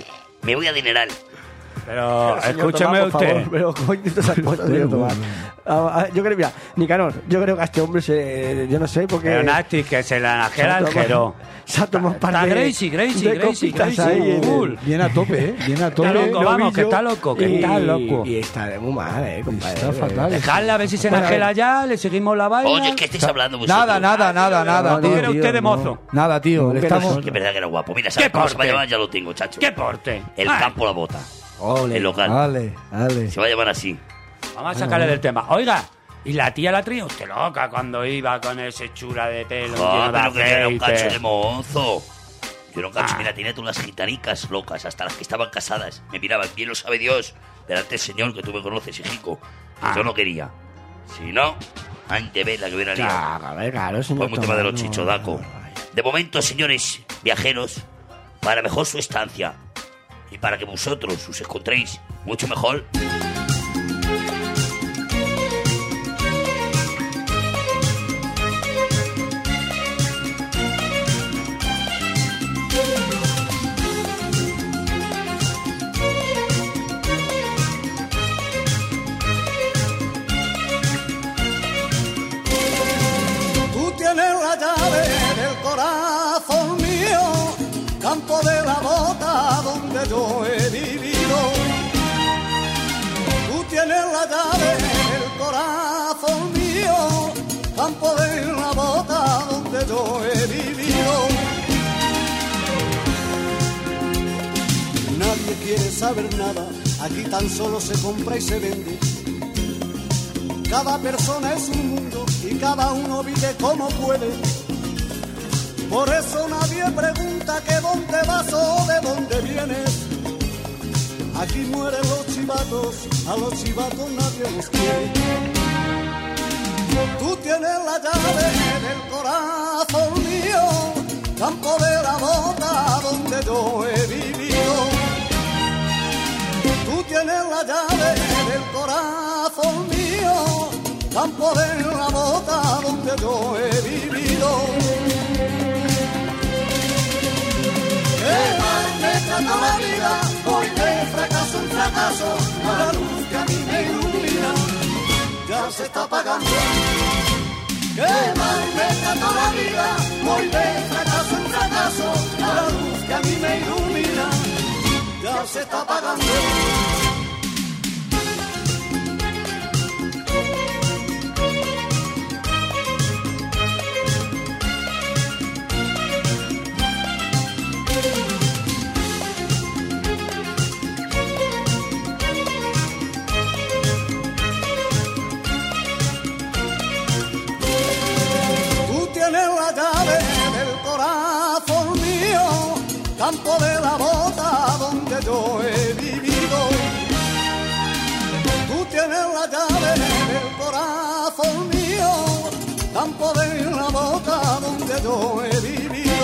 F: Pero
D: señor
F: escúcheme
D: Tomás, por
F: usted.
D: favor, pero coño, esas cosas, señor Tomás. Yo creo, mira, Nicanor, yo creo que a este hombre yo no sé, porque...
F: Pero Nasti, que se la najera al Jero.
D: Se ha tomado un par
F: Está
D: de...
F: Gracie,
D: de copitas ahí en
F: full.
D: el-
E: Viene a tope, ¿eh? Viene a tope.
F: Está loco,
E: Lo
F: vamos,
E: vi
F: que
E: yo.
F: está loco, que
D: y,
F: está loco.
D: Y está muy mal, compadre.
E: Está fatal.
F: Dejadla a ver si se
D: Bueno,
F: najela ya, le seguimos la vaina.
C: Oye, ¿qué estáis hablando vosotros?
E: Nada,
F: ¿Qué
E: tío.
F: quiere usted de mozo?
E: Nada, tío.
D: No,
E: le
D: que
E: estamos...
C: Que es verdad que era guapo. Mira, ¿sabes
F: ¿Qué
C: cómo se va a
F: porte?
C: llamar? Ya lo tengo, chacho.
F: ¿Qué porte?
C: El
F: Ah,
C: campo la bota.
D: Ole.
C: El local.
E: Vale.
C: Se va a llamar así.
F: Vamos a sacarle del tema. Oiga, ¿y la tía la traía usted loca cuando iba con ese chura de pelo lleno de
C: Pero que yo era un
F: aceite?
C: cacho de mozo. Yo era un cacho, mira, tenía todas las gitanicas locas, hasta las que estaban casadas. Me miraban, bien lo sabe Dios, delante del señor que tú me conoces, hijico. Yo no quería. Si no, antes ve la que hubiera liado.
D: Claro, señor
C: Fue muy tema de los
D: Tomás, no.
C: chichodacos. De momento, señores viajeros, para mejor su estancia y para que vosotros os encontréis mucho mejor,
K: Tú tienes la llave del corazón mío, campo de la bota donde yo he vivido. Tú tienes la llave del corazón mío, campo de la bota donde yo he vivido. Nadie quiere saber nada, aquí tan solo se compra y se vende. Cada persona es un mundo y cada uno vive como puede. Por eso nadie pregunta que dónde vas o de dónde vienes. Aquí mueren los chivatos, a los chivatos nadie los quiere. Tú tienes la llave del corazón mío, campo de la bota donde yo he vivido. Tú tienes la llave del corazón mío, campo de la bota donde yo he vivido. Qué mal me trata la vida, voy de fracaso en fracaso, la luz que a mí me ilumina ya se está apagando. Qué mal me trata la vida, voy de fracaso en fracaso, la luz que a mí me ilumina ya se está apagando. Tú tienes la llave del corazón mío, campo de la bota donde yo he vivido. Tú tienes la llave del corazón mío, campo de la bota donde yo he vivido.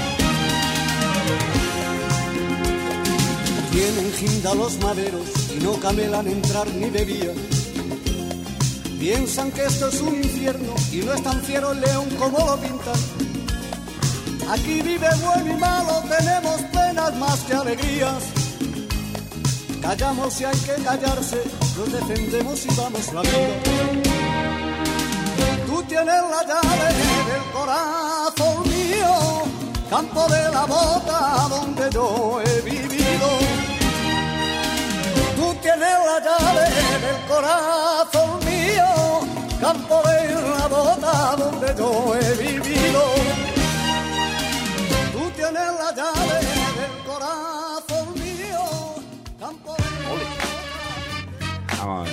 K: Tienen ginda los maderos y no camelan entrar ni bebían. Piensan que esto es un infierno y no es tan fiero el león como lo pintan. Aquí vive bueno y malo, tenemos penas más que alegrías. Callamos si hay que callarse, nos defendemos y vamos la vida. Tú tienes la llave del corazón mío, campo de la bota donde yo he vivido. Tú tienes la llave del corazón mío, campo de la bota donde yo he vivido. Tú tienes la llave del corazón mío, campo de la bota.
F: Vamos.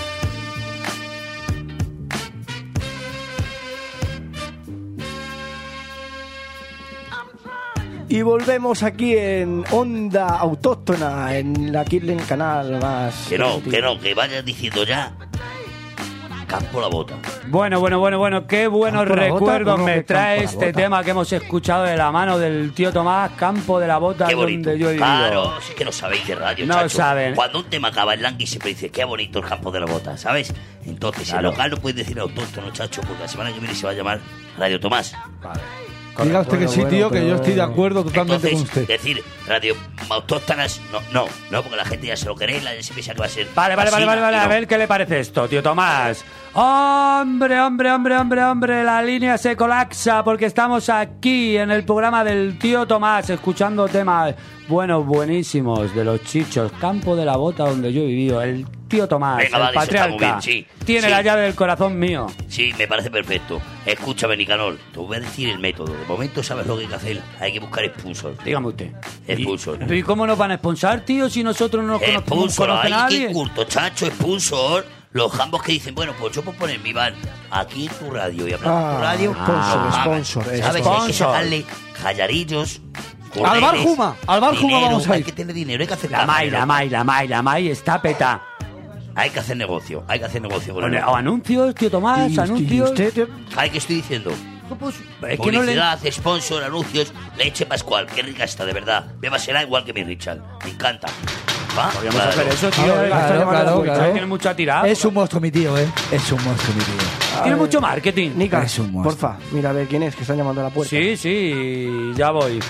D: Y volvemos aquí en Onda Autóctona, aquí en el canal más...
C: Que no, que vayas diciendo ya. Campo la bota.
F: Bueno, qué buenos
D: ¿Campo de la Bota?
F: recuerdos
D: ¿Cómo
F: me
D: que
F: trae
D: Campo de la
F: este
D: Bota?
F: tema que hemos escuchado de la mano del tío Tomás, Campo de la Bota,
C: Qué bonito.
F: donde yo he vivido.
C: Claro, sí que no sabéis de radio,
F: No
C: chacho.
F: saben.
C: Cuando un tema acaba en Langui siempre dice, qué bonito el Campo de la Bota, ¿sabes? Entonces,
F: Claro.
C: el local no puede decir autóctono, chacho, porque la semana que viene se va a llamar Radio Tomás.
F: Vale.
E: Diga usted que sí, tío, que yo estoy de acuerdo totalmente
C: Entonces,
E: con usted.
C: decir radio autóctonas, no, porque la gente ya se lo cree, la se piensa que va a ser.
F: Vale,
C: así, y
F: a
C: no.
F: ver qué le parece esto, tío Tomás. Hombre, la línea se colapsa porque estamos aquí en el programa del tío Tomás escuchando temas buenísimos de los chichos, Campo de la Bota donde yo he vivido, el tío Tomás,
C: Venga,
F: el
C: vale, eso está muy
F: patriarca,
C: bien, sí.
F: tiene
C: Sí.
F: la llave del corazón mío.
C: Sí, me parece perfecto. Escúchame, Nicanor, te voy a decir el método. De momento sabes lo que hay que hacer. Hay que buscar sponsor.
F: Dígame usted.
C: Sponsor.
F: ¿Y cómo nos van a sponsar, tío, si nosotros no nos
C: Sponsor,
F: conoce
C: ay,
F: nadie?
C: qué curto, chacho, sponsor. Los jambos que dicen, bueno, pues yo puedo poner mi van aquí en tu radio y hablar en tu radio.
D: sponsor,
C: nos pagan.
D: sponsor,
C: ¿Sabes? Hay que
F: sponsor.
C: sacarle jallarillos.
E: Al bar
C: cordeles,
E: Juma, al bar Juma
C: dinero,
E: vamos a
C: Hay
E: ir.
C: que tener dinero, hay que hacer
F: La Mai está peta.
C: Hay que hacer negocio, hay que hacer negocio con
F: O
C: el
F: anuncios, tío Tomás, anuncios.
C: ¿Sabes qué estoy diciendo?
F: Pues, es que no le...
C: Publicidad, sponsor, anuncios, leche Pascual, qué rica está, de verdad. Bébasela igual que mi Richard, me encanta. ¿Va?
F: Podríamos hacer eso, tío.
E: Claro.
F: Tiene mucha tirada.
E: Es un monstruo mi tío, Es un monstruo mi tío.
F: Tiene mucho marketing.
D: Nica,
E: Es un monstruo.
D: porfa, mira a ver quién es que está llamando a la puerta.
F: Sí, ya voy.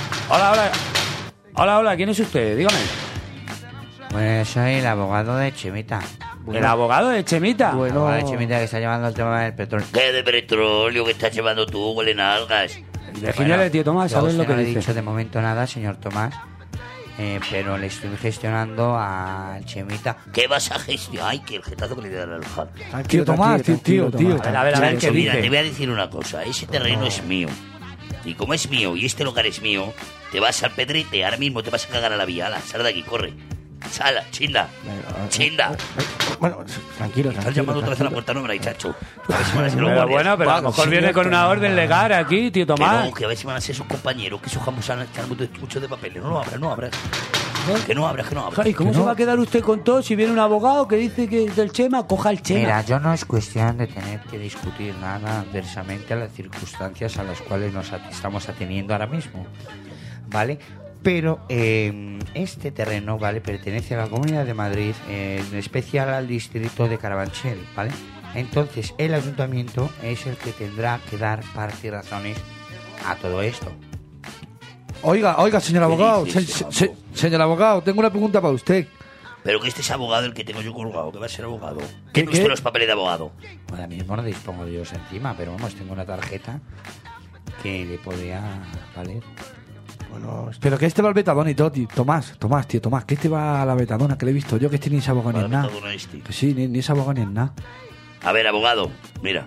F: Hola, ¿quién es usted? Dígame.
N: Pues soy el abogado de Chemita.
F: ¿El abogado de Chemita?
N: El abogado de Chemita que está llevando el tema del petróleo.
C: ¿Qué de petróleo que estás llevando tú, huele nalgas?
F: Déjale, tío Tomás,
N: yo
F: ¿sabes lo
N: no
F: que
N: le he
F: dice?
N: dicho de momento nada, señor Tomás. Pero le estoy gestionando al Chemita.
C: ¿Qué vas a gestionar? Ay, que el jetazo que le voy a dar al Jal.
E: Tío Tomás, tío.
F: A ver, ¿qué
C: Mira,
F: dice?
C: te voy a decir una cosa. Ese terreno es mío. Y como es mío y este lugar es mío, te vas al pedrete. Ahora mismo te vas a cagar a la vía. Ala, sal de aquí, corre. Sala, chinda. Chinda.
D: Bueno, tranquilo.
C: Estás llamando otra vez a la puerta, no me la chacho. A ver si van a ser los
F: Pero
C: guardias.
F: bueno, pero a lo mejor viene con una orden legal aquí, tío
C: Que
F: Tomás.
C: no, que a ver si van a ser sus compañeros, que esos jambos van a echar mucho de papeles. No abras. Que no abras.
F: ¿Y cómo se va a quedar usted con todo si viene un abogado que dice que es del Chema? Coja el Chema.
N: Mira, yo no es cuestión de tener que discutir nada adversamente a las circunstancias a las cuales nos estamos ateniendo ahora mismo, ¿vale? Pero este terreno, ¿vale?, pertenece a la Comunidad de Madrid, en especial al distrito de Carabanchel, ¿vale? Entonces, el ayuntamiento es el que tendrá que dar parte y razones a todo esto.
E: Oiga, señor
C: ¿Qué
E: abogado.
C: dices,
E: Señor abogado, tengo una pregunta para usted.
C: Pero que este es abogado el que tengo yo colgado, que va a ser abogado.
E: ¿Qué,
C: ¿Qué no los papeles de abogado?
N: Ahora mismo no dispongo de ellos encima, pero vamos, tengo una tarjeta que le podría valer.
D: Bueno,
E: Pero que este va al Betadona y todo, tío. Tomás, que este va a la Betadona, que le he visto yo, que este ni es abogado ni es nada.
C: Betadona este.
E: Que sí, ni es abogado ni es nada.
C: A ver, abogado, mira.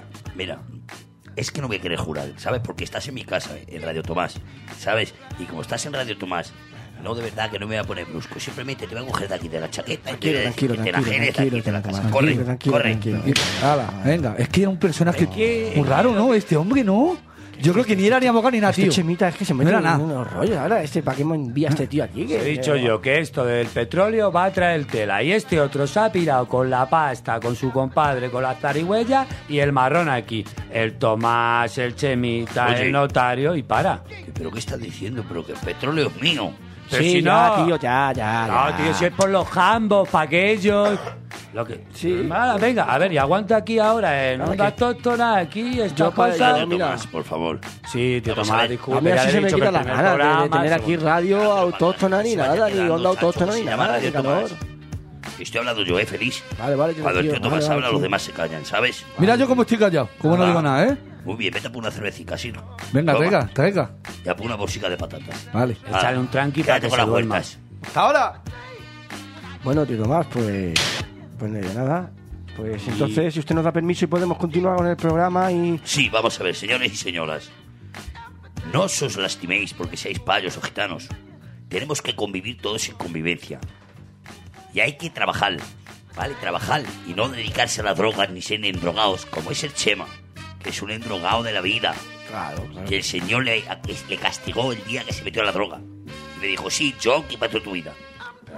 C: Es que no voy a querer jurar, ¿sabes? Porque estás en mi casa, en Radio Tomás, ¿sabes? Y como estás en Radio Tomás, no, de verdad que no me voy a poner brusco. Simplemente te voy a coger de aquí de la chaqueta y te voy a decir que te enajenes de aquí de la casa. Corre.
E: Hala, venga, es que era un personaje muy raro, ¿no? Este hombre, ¿no? Yo creo que ni era ni abogado ni nada,
D: este
E: tío.
D: Chemita es que se
E: No
D: mete
E: era
D: en
E: nada.
D: unos rollos. Ahora, ¿para qué me envía este tío aquí?
F: He dicho yo que esto del petróleo va a traer tela y este otro se ha pirado con la pasta, con su compadre, con la zarigüeya y el marrón aquí. El Tomás, el Chemita,
C: Oye.
F: el notario y para.
C: ¿Pero qué estás diciendo? Pero que el petróleo es mío.
F: Pero
D: Sí,
F: si
D: ya,
F: no,
D: tío, ya.
F: No, tío, si es por los jambos, pa' que ellos... Lo que...
D: Sí.
F: Vale, venga, a ver, y aguanta aquí ahora en Onda Autóctona, aquí, estas cosas...
C: Radio Tomás, por favor.
F: Sí, tío
C: Vamos a
F: Tomás,
C: ver.
F: disculpe,
D: A mí
F: ya
D: así
F: le he
D: se me
F: dicho
D: quita
F: que
D: la
F: el primer
D: gana de
F: programa
D: tener
F: se-
D: aquí radio autóctona ni
C: Se vaya
D: nada, ni
C: quedando,
D: onda autóctona
C: chacho,
D: ni
C: se llama
D: nada,
C: Radio
D: ni calor.
C: Tomás. Estoy hablando yo, feliz.
D: Vale, yo
C: Cuando el tío
D: tranquilo,
C: Tomás
D: vale,
C: habla, los
D: sí.
C: demás se callan, ¿sabes?
E: Mira yo cómo estoy callado, como no digo nada, ¿eh?
C: Muy bien, vete a por una cervecita, sí.
E: Venga,
C: Toma.
E: traiga.
C: Y a por una bolsica de patatas.
E: Vale.
F: Échale un tranqui para
C: Quédate
F: que
C: con
F: se
C: las
F: duerma.
C: vueltas.
E: ¡Hasta ahora!
D: Bueno, tío Tomás, pues no hay nada. Pues entonces, si usted nos da permiso y podemos continuar con el programa y...
C: Sí, vamos a ver, señores y señoras. No os lastiméis porque seáis payos o gitanos. Tenemos que convivir todos en convivencia. Y hay que trabajar, ¿vale? Trabajar y no dedicarse a las drogas ni ser endrogados, como es el Chema, que es un endrogado de la vida.
D: Claro.
C: Que el Señor le castigó el día que se metió a la droga. Y le dijo, sí, John, para toda tu vida.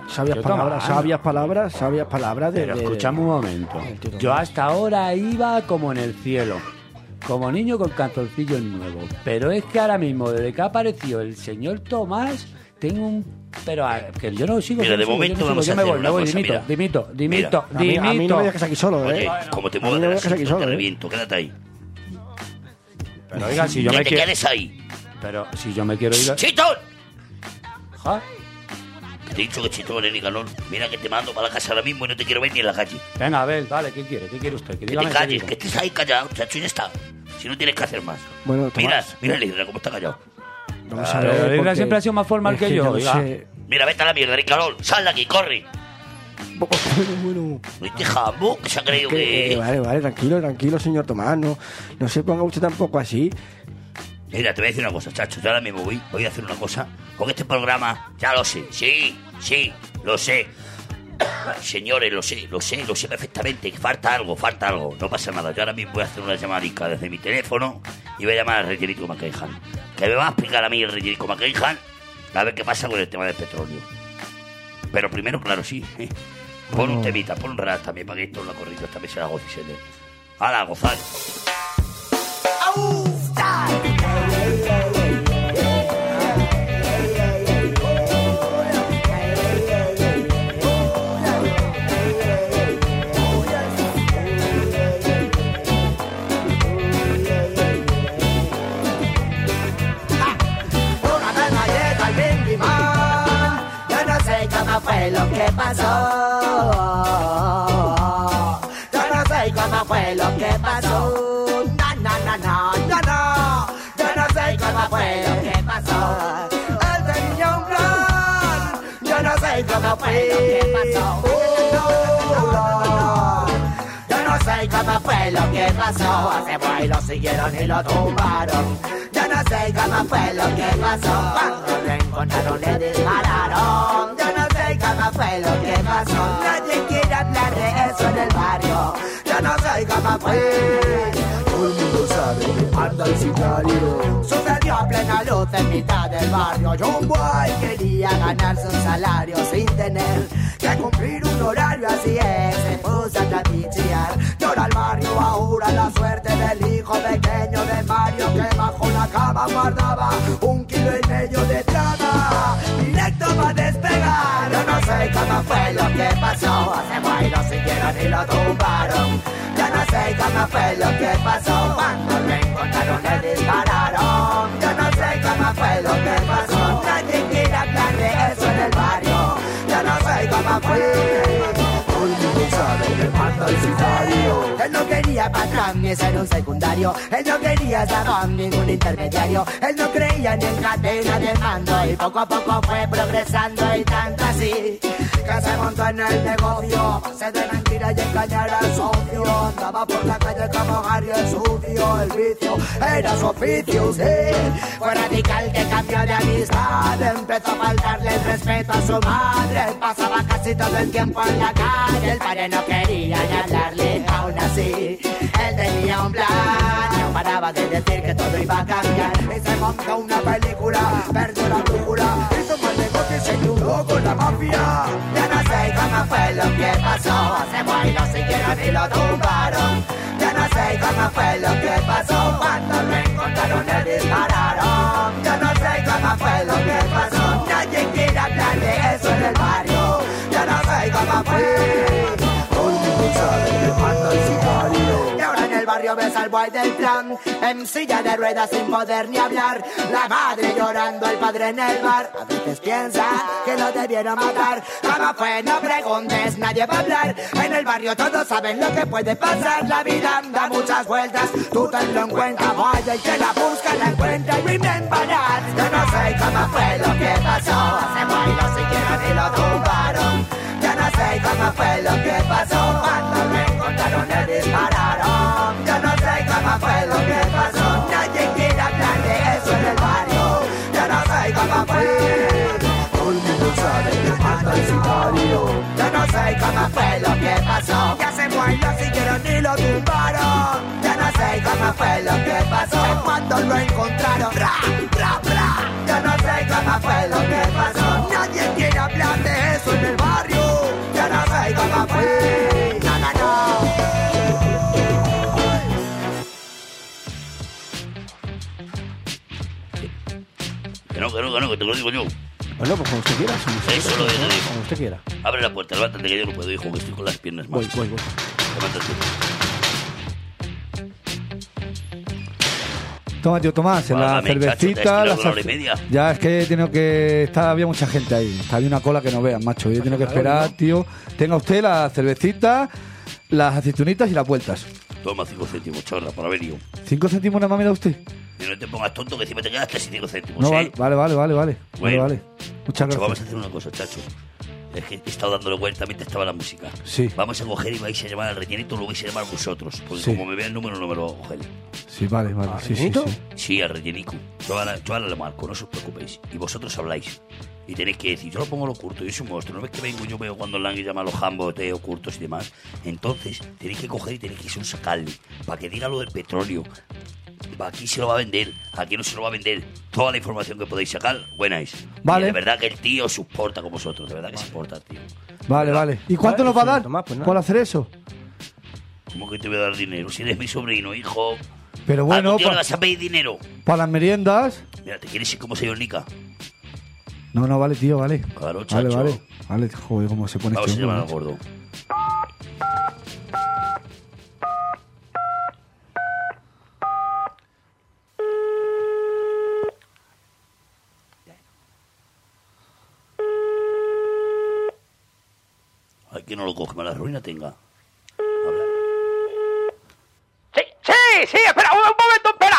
D: Sabias palabras de...
F: Pero escuchame un momento. Yo hasta ahora iba como en el cielo, como niño con calzoncillos nuevos. Pero es que ahora mismo, desde que ha aparecido el señor Tomás, tengo un... Pero que yo no sigo.
C: Mira, de momento vamos a hacer una cosa,
F: dimito.
D: A mí no me dejes aquí solo,
C: Oye, como te muevas de la silla, te reviento, quédate ahí.
F: Pero oiga, si yo
C: que
F: me
C: te
F: quiero...
C: quedes ahí.
F: Pero si yo me quiero ir...
C: ¡Chitón!
F: ¿Ja?
C: Te he dicho que Chitón, Nicanor. Mira que te mando para la casa ahora mismo y no te quiero ver ni en la calle.
F: Venga, a ver, vale, ¿qué quiere? ¿Qué quiere usted?
C: Que te calles, que estés ahí callado, chacho, y ya está. Si no tienes que hacer más.
D: Bueno,
C: mira el Isra, cómo está callado.
D: Vamos a ver,
F: el Isra siempre ha sido más formal que yo,
D: no
F: oiga.
D: sé.
C: Mira, vete a la mierda, Nicanor. Sal de aquí, corre.
D: Bueno.
C: Este jambo que se ha creído que...
D: Vale, tranquilo, señor Tomás. No se ponga usted tampoco así.
C: Mira, te voy a decir una cosa, chacho. Yo ahora mismo voy a hacer una cosa. Con este programa, ya lo sé. Sí, lo sé. Señores, lo sé perfectamente. Que falta algo. No pasa nada. Yo ahora mismo voy a hacer una llamadica desde mi teléfono y voy a llamar al Reyerico McCahan. Que me va a explicar a mí el Reyerico McCahan a ver qué pasa con el tema del petróleo. Pero primero, claro, sí. Pon un temita, pon un rap también para que esto no corrido. Esta vez se la goce. ¡Hala, gozar!
O: Fue lo que pasó. Yo no sé cómo fue lo que pasó. No. Yo no sé cómo fue lo que pasó. Él tenía un plan. Yo no sé cómo fue lo que pasó. Yo no sé cómo fue lo que pasó. Se fue y lo siguieron y lo tumbaron. Yo no sé cómo fue lo que pasó. Cuando lo encontraron le dispararon. Yo no sé cómo fue lo que pasó. Nadie quiere hablar de eso en el barrio. Yo no sé cómo fue. Todo el mundo sabe que anda el sicario. Sucedió a plena luz en mitad del barrio. John Boy quería ganarse un salario sin tener que cumplir un horario. Así es, se puso a trapichear. Llora el barrio ahora la suerte del hijo pequeño de Mario, que bajo la cama guardaba 1,5 kilos de trama. Directo va a despegar. Yo no sé cómo fue lo que pasó. Se fue y lo siguieron y lo tumbaron. Yo no sé cómo fue lo que pasó. Cuando lo encontraron le dispararon. Yo no sé cómo fue lo que pasó. Nadie quiere hablar de eso en el barrio. Yo no sé cómo fue. Todo el mundo sabe que manda el sicario. Él no quería patrón ni ser un secundario. Él no quería sabón, ningún intermediario. Él no creía ni en cadena de mando. Y poco a poco fue progresando y tanto así que se montó en el negocio. Se de mentira y engañar al socio. Andaba por la calle como Harry el sucio. El vicio era su oficio, sí. Fue radical que cambió de amistad. Empezó a faltarle el respeto a su madre. Pasaba casi todo el tiempo en la calle. El padre no quería ni hablarle, aún así él tenía un plan. No paraba de decir que todo iba a cambiar. Y se montó una película, perdió la brújula. Hizo mal negocio y se ayudó con la mafia. Yo no sé cómo fue lo que pasó. Se fue y lo siguieron y lo tumbaron. Yo no sé cómo fue lo que pasó. Cuando lo encontraron le dispararon. Yo no sé cómo fue lo que pasó. Nadie quiere hablar de eso en el barrio. Yo no sé cómo fue. Todo el mundo sabe que manda el sicario. Y ahora en el barrio ves al boy del plan, en silla de ruedas sin poder ni hablar. La madre llorando, el padre en el bar. A veces piensa que lo debieron matar. ¿Cómo fue? No preguntes, nadie va a hablar. En el barrio todos saben lo que puede pasar. La vida da muchas vueltas, tú tenlo en cuenta. Vaya y que la busca, la encuentra y remember that. Yo no sé cómo fue lo que pasó. Se fue y lo siguieron y lo tumbaron. Yo no sé cómo fue lo que pasó. Cuando lo encontraron le dispararon. Yo no sé cómo fue lo que pasó. Nadie quiere hablar de eso en el barrio. Yo no sé cómo fue. Todo el mundo sabe que manda el sicario. Yo no sé cómo fue lo que pasó. Ya se fue y lo siguieron y lo tumbaron. Yo no sé cómo fue lo que pasó. Cuando lo encontraron, bra, bra, bra. Yo no sé cómo fue lo que pasó. Nadie quiere hablar de eso en el barrio.
C: no, que te lo digo yo.
D: Bueno, pues como usted quiera.
C: Eso es lo que te digo.
D: Como usted quiera.
C: Abre la puerta, levántate, que yo no puedo, hijo, que estoy con las piernas mal.
D: Voy.
C: Levántate.
E: Toma, tío Tomás, en la
C: Válgame,
E: cervecita...
C: chacho, te has
E: las
C: tirado una hora y media.
E: Ya, es que he tenido que... había mucha gente ahí. Había una cola que no vean, macho. Yo he tenido que esperar, tío. Tenga usted la cervecita, las aceitunitas y las vueltas.
C: Toma 5 céntimos, chorra, por haber ido.
E: 5 céntimos nada más me da usted.
C: Y no te pongas tonto, que encima te quedas casi 5 céntimos,
E: No,
C: ¿eh?
E: vale.
C: Bueno,
E: Vale. Muchas gracias.
C: Vamos a hacer una cosa, chacho. Es que he estado dándole vuelta mientras estaba la música.
E: Sí.
C: Vamos a coger y vais a llamar al rellenito, lo vais a llamar vosotros. Porque
E: Sí.
C: como me vea el número, no me lo cogeré.
E: Sí, vale. Sí.
C: Sí, al rellenico. Yo ahora lo marco, no os preocupéis. Y vosotros habláis. Y tenéis que decir, yo lo pongo lo curto, yo soy un monstruo. No ves que vengo, yo veo cuando el Langui llama a los jambos, teo, curtos y demás. Entonces, tenéis que coger y tenéis que ser un sacarle. Para que diga lo del petróleo. Aquí se lo va a vender, aquí no se lo va a vender. Toda la información que podéis sacar, buena es.
E: Vale.
C: Y de verdad que el tío se porta con vosotros, de verdad que se porta, tío.
E: Vale. ¿Y cuánto nos va a dar
D: Tomás, pues nada.
E: por hacer eso?
C: ¿Cómo que te voy a dar dinero? Si eres mi sobrino, hijo.
E: Pero
C: ¿A
E: bueno,
C: tu tío le vas a pedir dinero?
E: para las meriendas...
C: Mira, ¿te quieres ir como señor Nica?
E: No, vale, tío, vale.
C: Claro, chacho.
E: Vale, joder, cómo se pone
C: Vamos a
E: este
C: llamar al
E: hombre.
C: gordo. Ay, que no lo coge, mala ruina tenga.
P: Sí, espera, un momento, espera.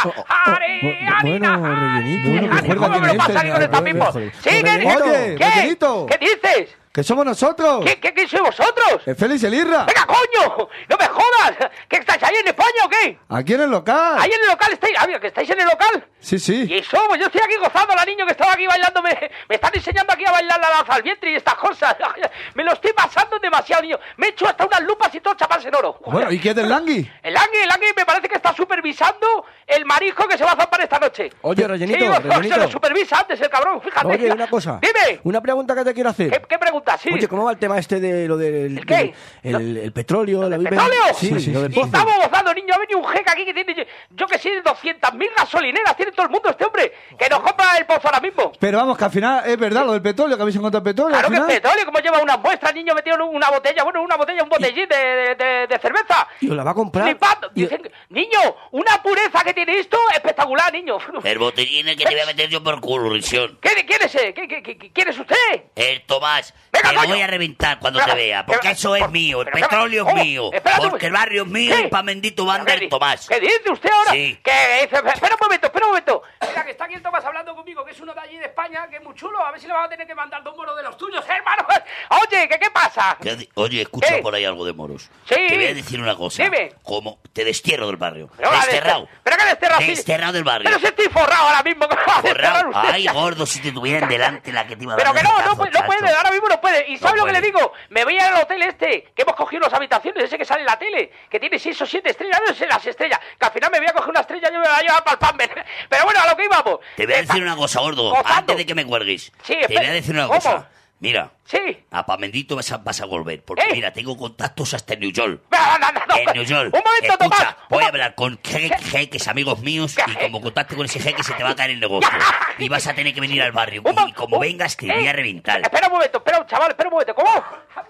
D: Bueno, rellenito.
P: ¿Cómo me lo pasa aquí con esta mismo? Sí,
E: Oye, rellenito.
P: ¿Qué dices?
E: ¡Que somos nosotros!
P: ¿Qué sois vosotros?
E: ¡El Félix y el Irra!
P: ¡Venga, coño! ¡No me jodas! ¿Que estáis ahí en España o qué?
E: Aquí en el local.
P: ¿Ahí en el local estáis? Mira, ¿que estáis en el local?
E: Sí.
P: Y eso, pues yo estoy aquí gozando, la niña que estaba aquí bailando, me están enseñando aquí a bailar la danza al vientre y estas cosas. Me lo estoy pasando demasiado, niño. Me he hecho hasta unas lupas y todo chapas en oro.
E: Bueno, ¿y qué es del Langui?
P: El Langui me parece que está supervisando el marisco que se va a zampar esta noche.
D: Oye, rellenito,
P: Sí,
D: rellenito.
P: se lo supervisa antes el cabrón, fíjate.
D: Oye, una cosa.
P: Dime.
D: Una pregunta que te quiero hacer.
P: ¿Qué pregunta? Sí.
D: Oye, ¿cómo va el tema este de lo del...
P: ¿El qué?
D: El petróleo, la
P: ¿Petróleo?
D: Sí, lo del pozo.
P: Estamos gozando, niño. Ha venido un jeque aquí que tiene, yo que sé, 200.000 gasolineras. Tiene todo el mundo este hombre. Que nos compra el pozo ahora mismo.
E: Pero vamos, que al final es verdad lo del petróleo, que habéis encontrado petróleo.
P: Claro
E: al
P: que es
E: final.
P: petróleo. Como lleva unas muestras, niño, metido en una botella, un botellín de cerveza.
D: ¿Y os la va a comprar?
P: Flipando. Dicen, niño, una pureza que tiene esto espectacular, niño.
C: El botellín es que te voy a meter yo por culo, Risión.
P: ¿Quién es ese? ¿Quién es usted?
C: El Tomás.
P: Venga,
C: Te
P: coño.
C: voy a reventar cuando
P: Pero-
C: te vea, porque
P: pero-
C: eso es mío, el
P: pero-
C: petróleo es
P: ¿cómo?
C: mío,
P: Espérate un-
C: porque el barrio es mío
P: ¿Qué?
C: y pa' bendito banda el Tomás.
P: ¿Qué dice usted ahora?
C: Sí.
P: ¿Qué dice? Espera un momento. Mira, que está aquí el Tomás hablando conmigo, que es uno de allí de España, que es muy chulo. A ver si le vamos a tener que mandar 2 moros de los tuyos, hermano. Oye, ¿qué pasa?
C: Oye, escucha
P: ¿Qué?
C: por ahí algo de moros.
P: Sí.
C: Te voy a decir una cosa.
P: Dime.
C: Como te destierro del barrio.
P: Pero va,
C: Desterrado.
P: ¿Pero qué desterrado? Sí.
C: Desterrado del barrio.
P: Pero si estoy forrado ahora mismo. ¿Cómo va a desterrar
C: Forrado.
P: usted?
C: Ay, gordo, si te tuvieran delante la que te iba a
P: Pero
C: dar
P: que
C: de
P: no
C: retazo,
P: puede,
C: chacho.
P: ahora mismo no puede. ¿Y sabe
C: No
P: lo que le
C: puede.
P: digo? Me voy al hotel este, que hemos cogido unas habitaciones, ese que sale en la tele, que tiene 6 o 7 estrellas, no sé las estrellas, que al final me voy a coger una estrella y yo me la voy a llevar para el Pamber. Pero bueno, a lo que íbamos.
C: Te voy a decir una cosa, gordo,
P: gozando.
C: antes de que me cuelgues.
P: Sí,
C: te voy a decir una
P: ¿cómo?
C: cosa. Mira,
P: Sí.
C: a Pamendito vas a volver, porque
P: ¿Eh?
C: mira, tengo contactos hasta en New York.
P: No,
C: En New York.
P: Un momento,
C: Escucha,
P: Tomás.
C: voy a hablar con jeques amigos míos y como contacte con ese jeque se te va a caer el negocio. Y vas a tener que venir al barrio. Y como vengas te voy a reventar.
P: Espera un momento, chaval, espera un momento. ¿Cómo?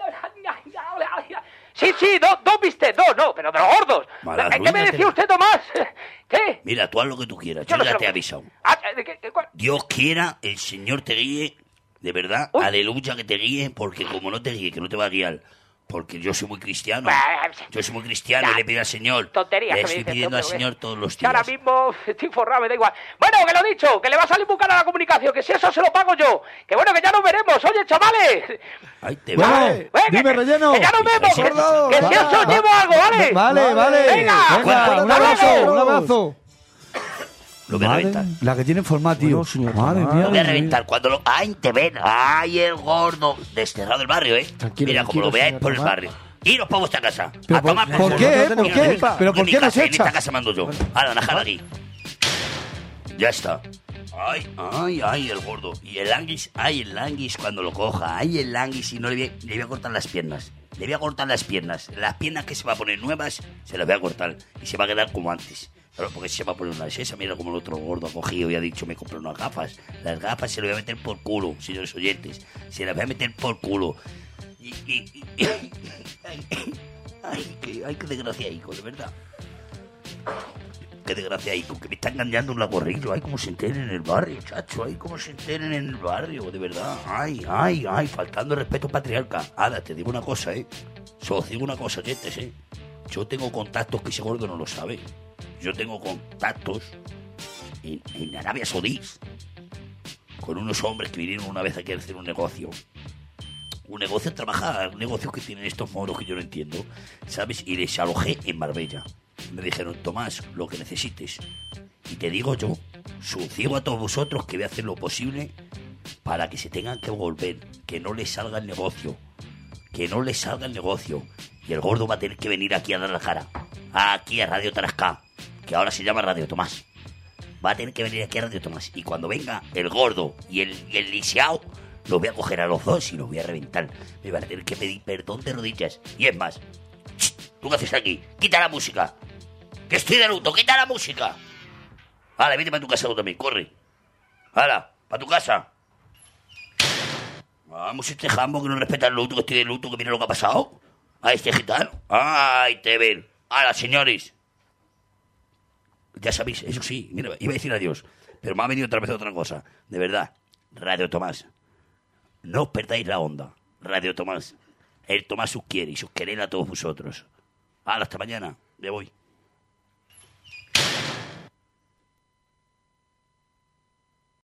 P: Sí, dos viste, no, pero de los gordos.
C: Mala
P: ¿Qué
C: ruina
P: me decía
C: tenés.
P: usted, Tomás? ¿Qué?
C: Mira, tú haz lo que tú quieras.
P: Yo
C: Yo
P: no
C: ya
P: sé
C: te he
P: lo que-
C: avisado.
P: ¿Cuál?
C: Dios quiera, el Señor te guíe, de verdad, aleluya que te guíe, porque como no te guíe, que no te va a guiar, porque yo soy muy cristiano. Yo soy muy cristiano y le pido al Señor.
P: Tonterías
C: Le
P: que me
C: estoy
P: dice
C: pidiendo
P: este
C: al
P: hombre,
C: Señor todos los
P: Si ahora
C: días.
P: mismo estoy forrado, me da igual. Bueno, que lo he dicho, que le va a salir muy cara la comunicación, que si eso se lo pago yo. Que bueno, que ya nos veremos. Oye, chavales.
C: Ay, te
E: Bueno,
C: va.
E: dime, relleno.
P: Que ya nos vemos. Que si eso os llevo algo, ¿vale?
E: Vale.
P: Venga,
E: un abrazo.
C: Lo voy a reventar.
E: La que tiene forma, tío. Madre mía.
C: Lo voy a reventar cuando lo... ¡Ay, te ven! ¡Ay, el gordo! Desterrado del barrio, ¿eh? Mira, como lo veáis
D: señor
C: por el
D: Tomás.
C: barrio. Iros para vuestra casa.
E: Pero
C: A tomar
E: ¿por
C: culo.
E: qué? ¿Por
C: Iros
E: qué?
C: de mi-
E: ¿Pero por
C: de mi
E: qué nos
C: casa, En
E: echa?
C: esta casa mando yo. Ahora, dejad aquí. Ya está. Ay, el gordo. Y el Languis cuando lo coja. Ay, el Languis y no le voy a cortar las piernas. Le voy a cortar las piernas. Las piernas que se va a poner nuevas, se las voy a cortar. Y se va a quedar como antes. Claro, porque se va a poner una esa, mira como el otro gordo ha cogido y ha dicho, me compré unas gafas. Las gafas se las voy a meter por culo, señores oyentes. Se las voy a meter por culo. Ay, qué desgraciaico, de verdad. Qué desgraciaico, que me está engañando un lagorrillo. Ay, cómo se enteren en el barrio, chacho. Ay, cómo se enteren en el barrio, de verdad. Ay, faltando respeto patriarca. Ahora, te digo una cosa, Os digo una cosa, oyentes, Yo tengo contactos que ese gordo no lo sabe. Yo tengo contactos en Arabia Saudí con unos hombres que vinieron una vez aquí a hacer un negocio. Un negocio a trabajar, un negocio que tienen estos moros que yo no entiendo, ¿sabes? Y les alojé en Marbella. Me dijeron, Tomás, lo que necesites. Y te digo yo, sugiero a todos vosotros que voy a hacer lo posible para que se tengan que volver, que no les salga el negocio. Que no les salga el negocio. Y el gordo va a tener que venir aquí a dar la cara. Aquí a Radio Tarascá, que ahora se llama Radio Tomás. Va a tener que venir aquí a Radio Tomás. Y cuando venga el gordo y el lisiao, los voy a coger a los dos y los voy a reventar. Me van a tener que pedir perdón de rodillas. Y es más, ¿tú qué haces aquí? Quita la música. Que estoy de luto, quita la música. Vale, vete para tu casa tú también, corre. Hala, para tu casa. Vamos, este jambo que no respeta el luto, que estoy de luto, que mira lo que ha pasado. A este gitano. Ay, te ven. Hala, señores. Ya sabéis, eso sí, mira, iba a decir adiós, pero me ha venido otra vez otra cosa. De verdad, Radio Tomás. No os perdáis la onda. Radio Tomás. El Tomás os quiere y os quererá a todos vosotros. Hala, hasta mañana. Me voy.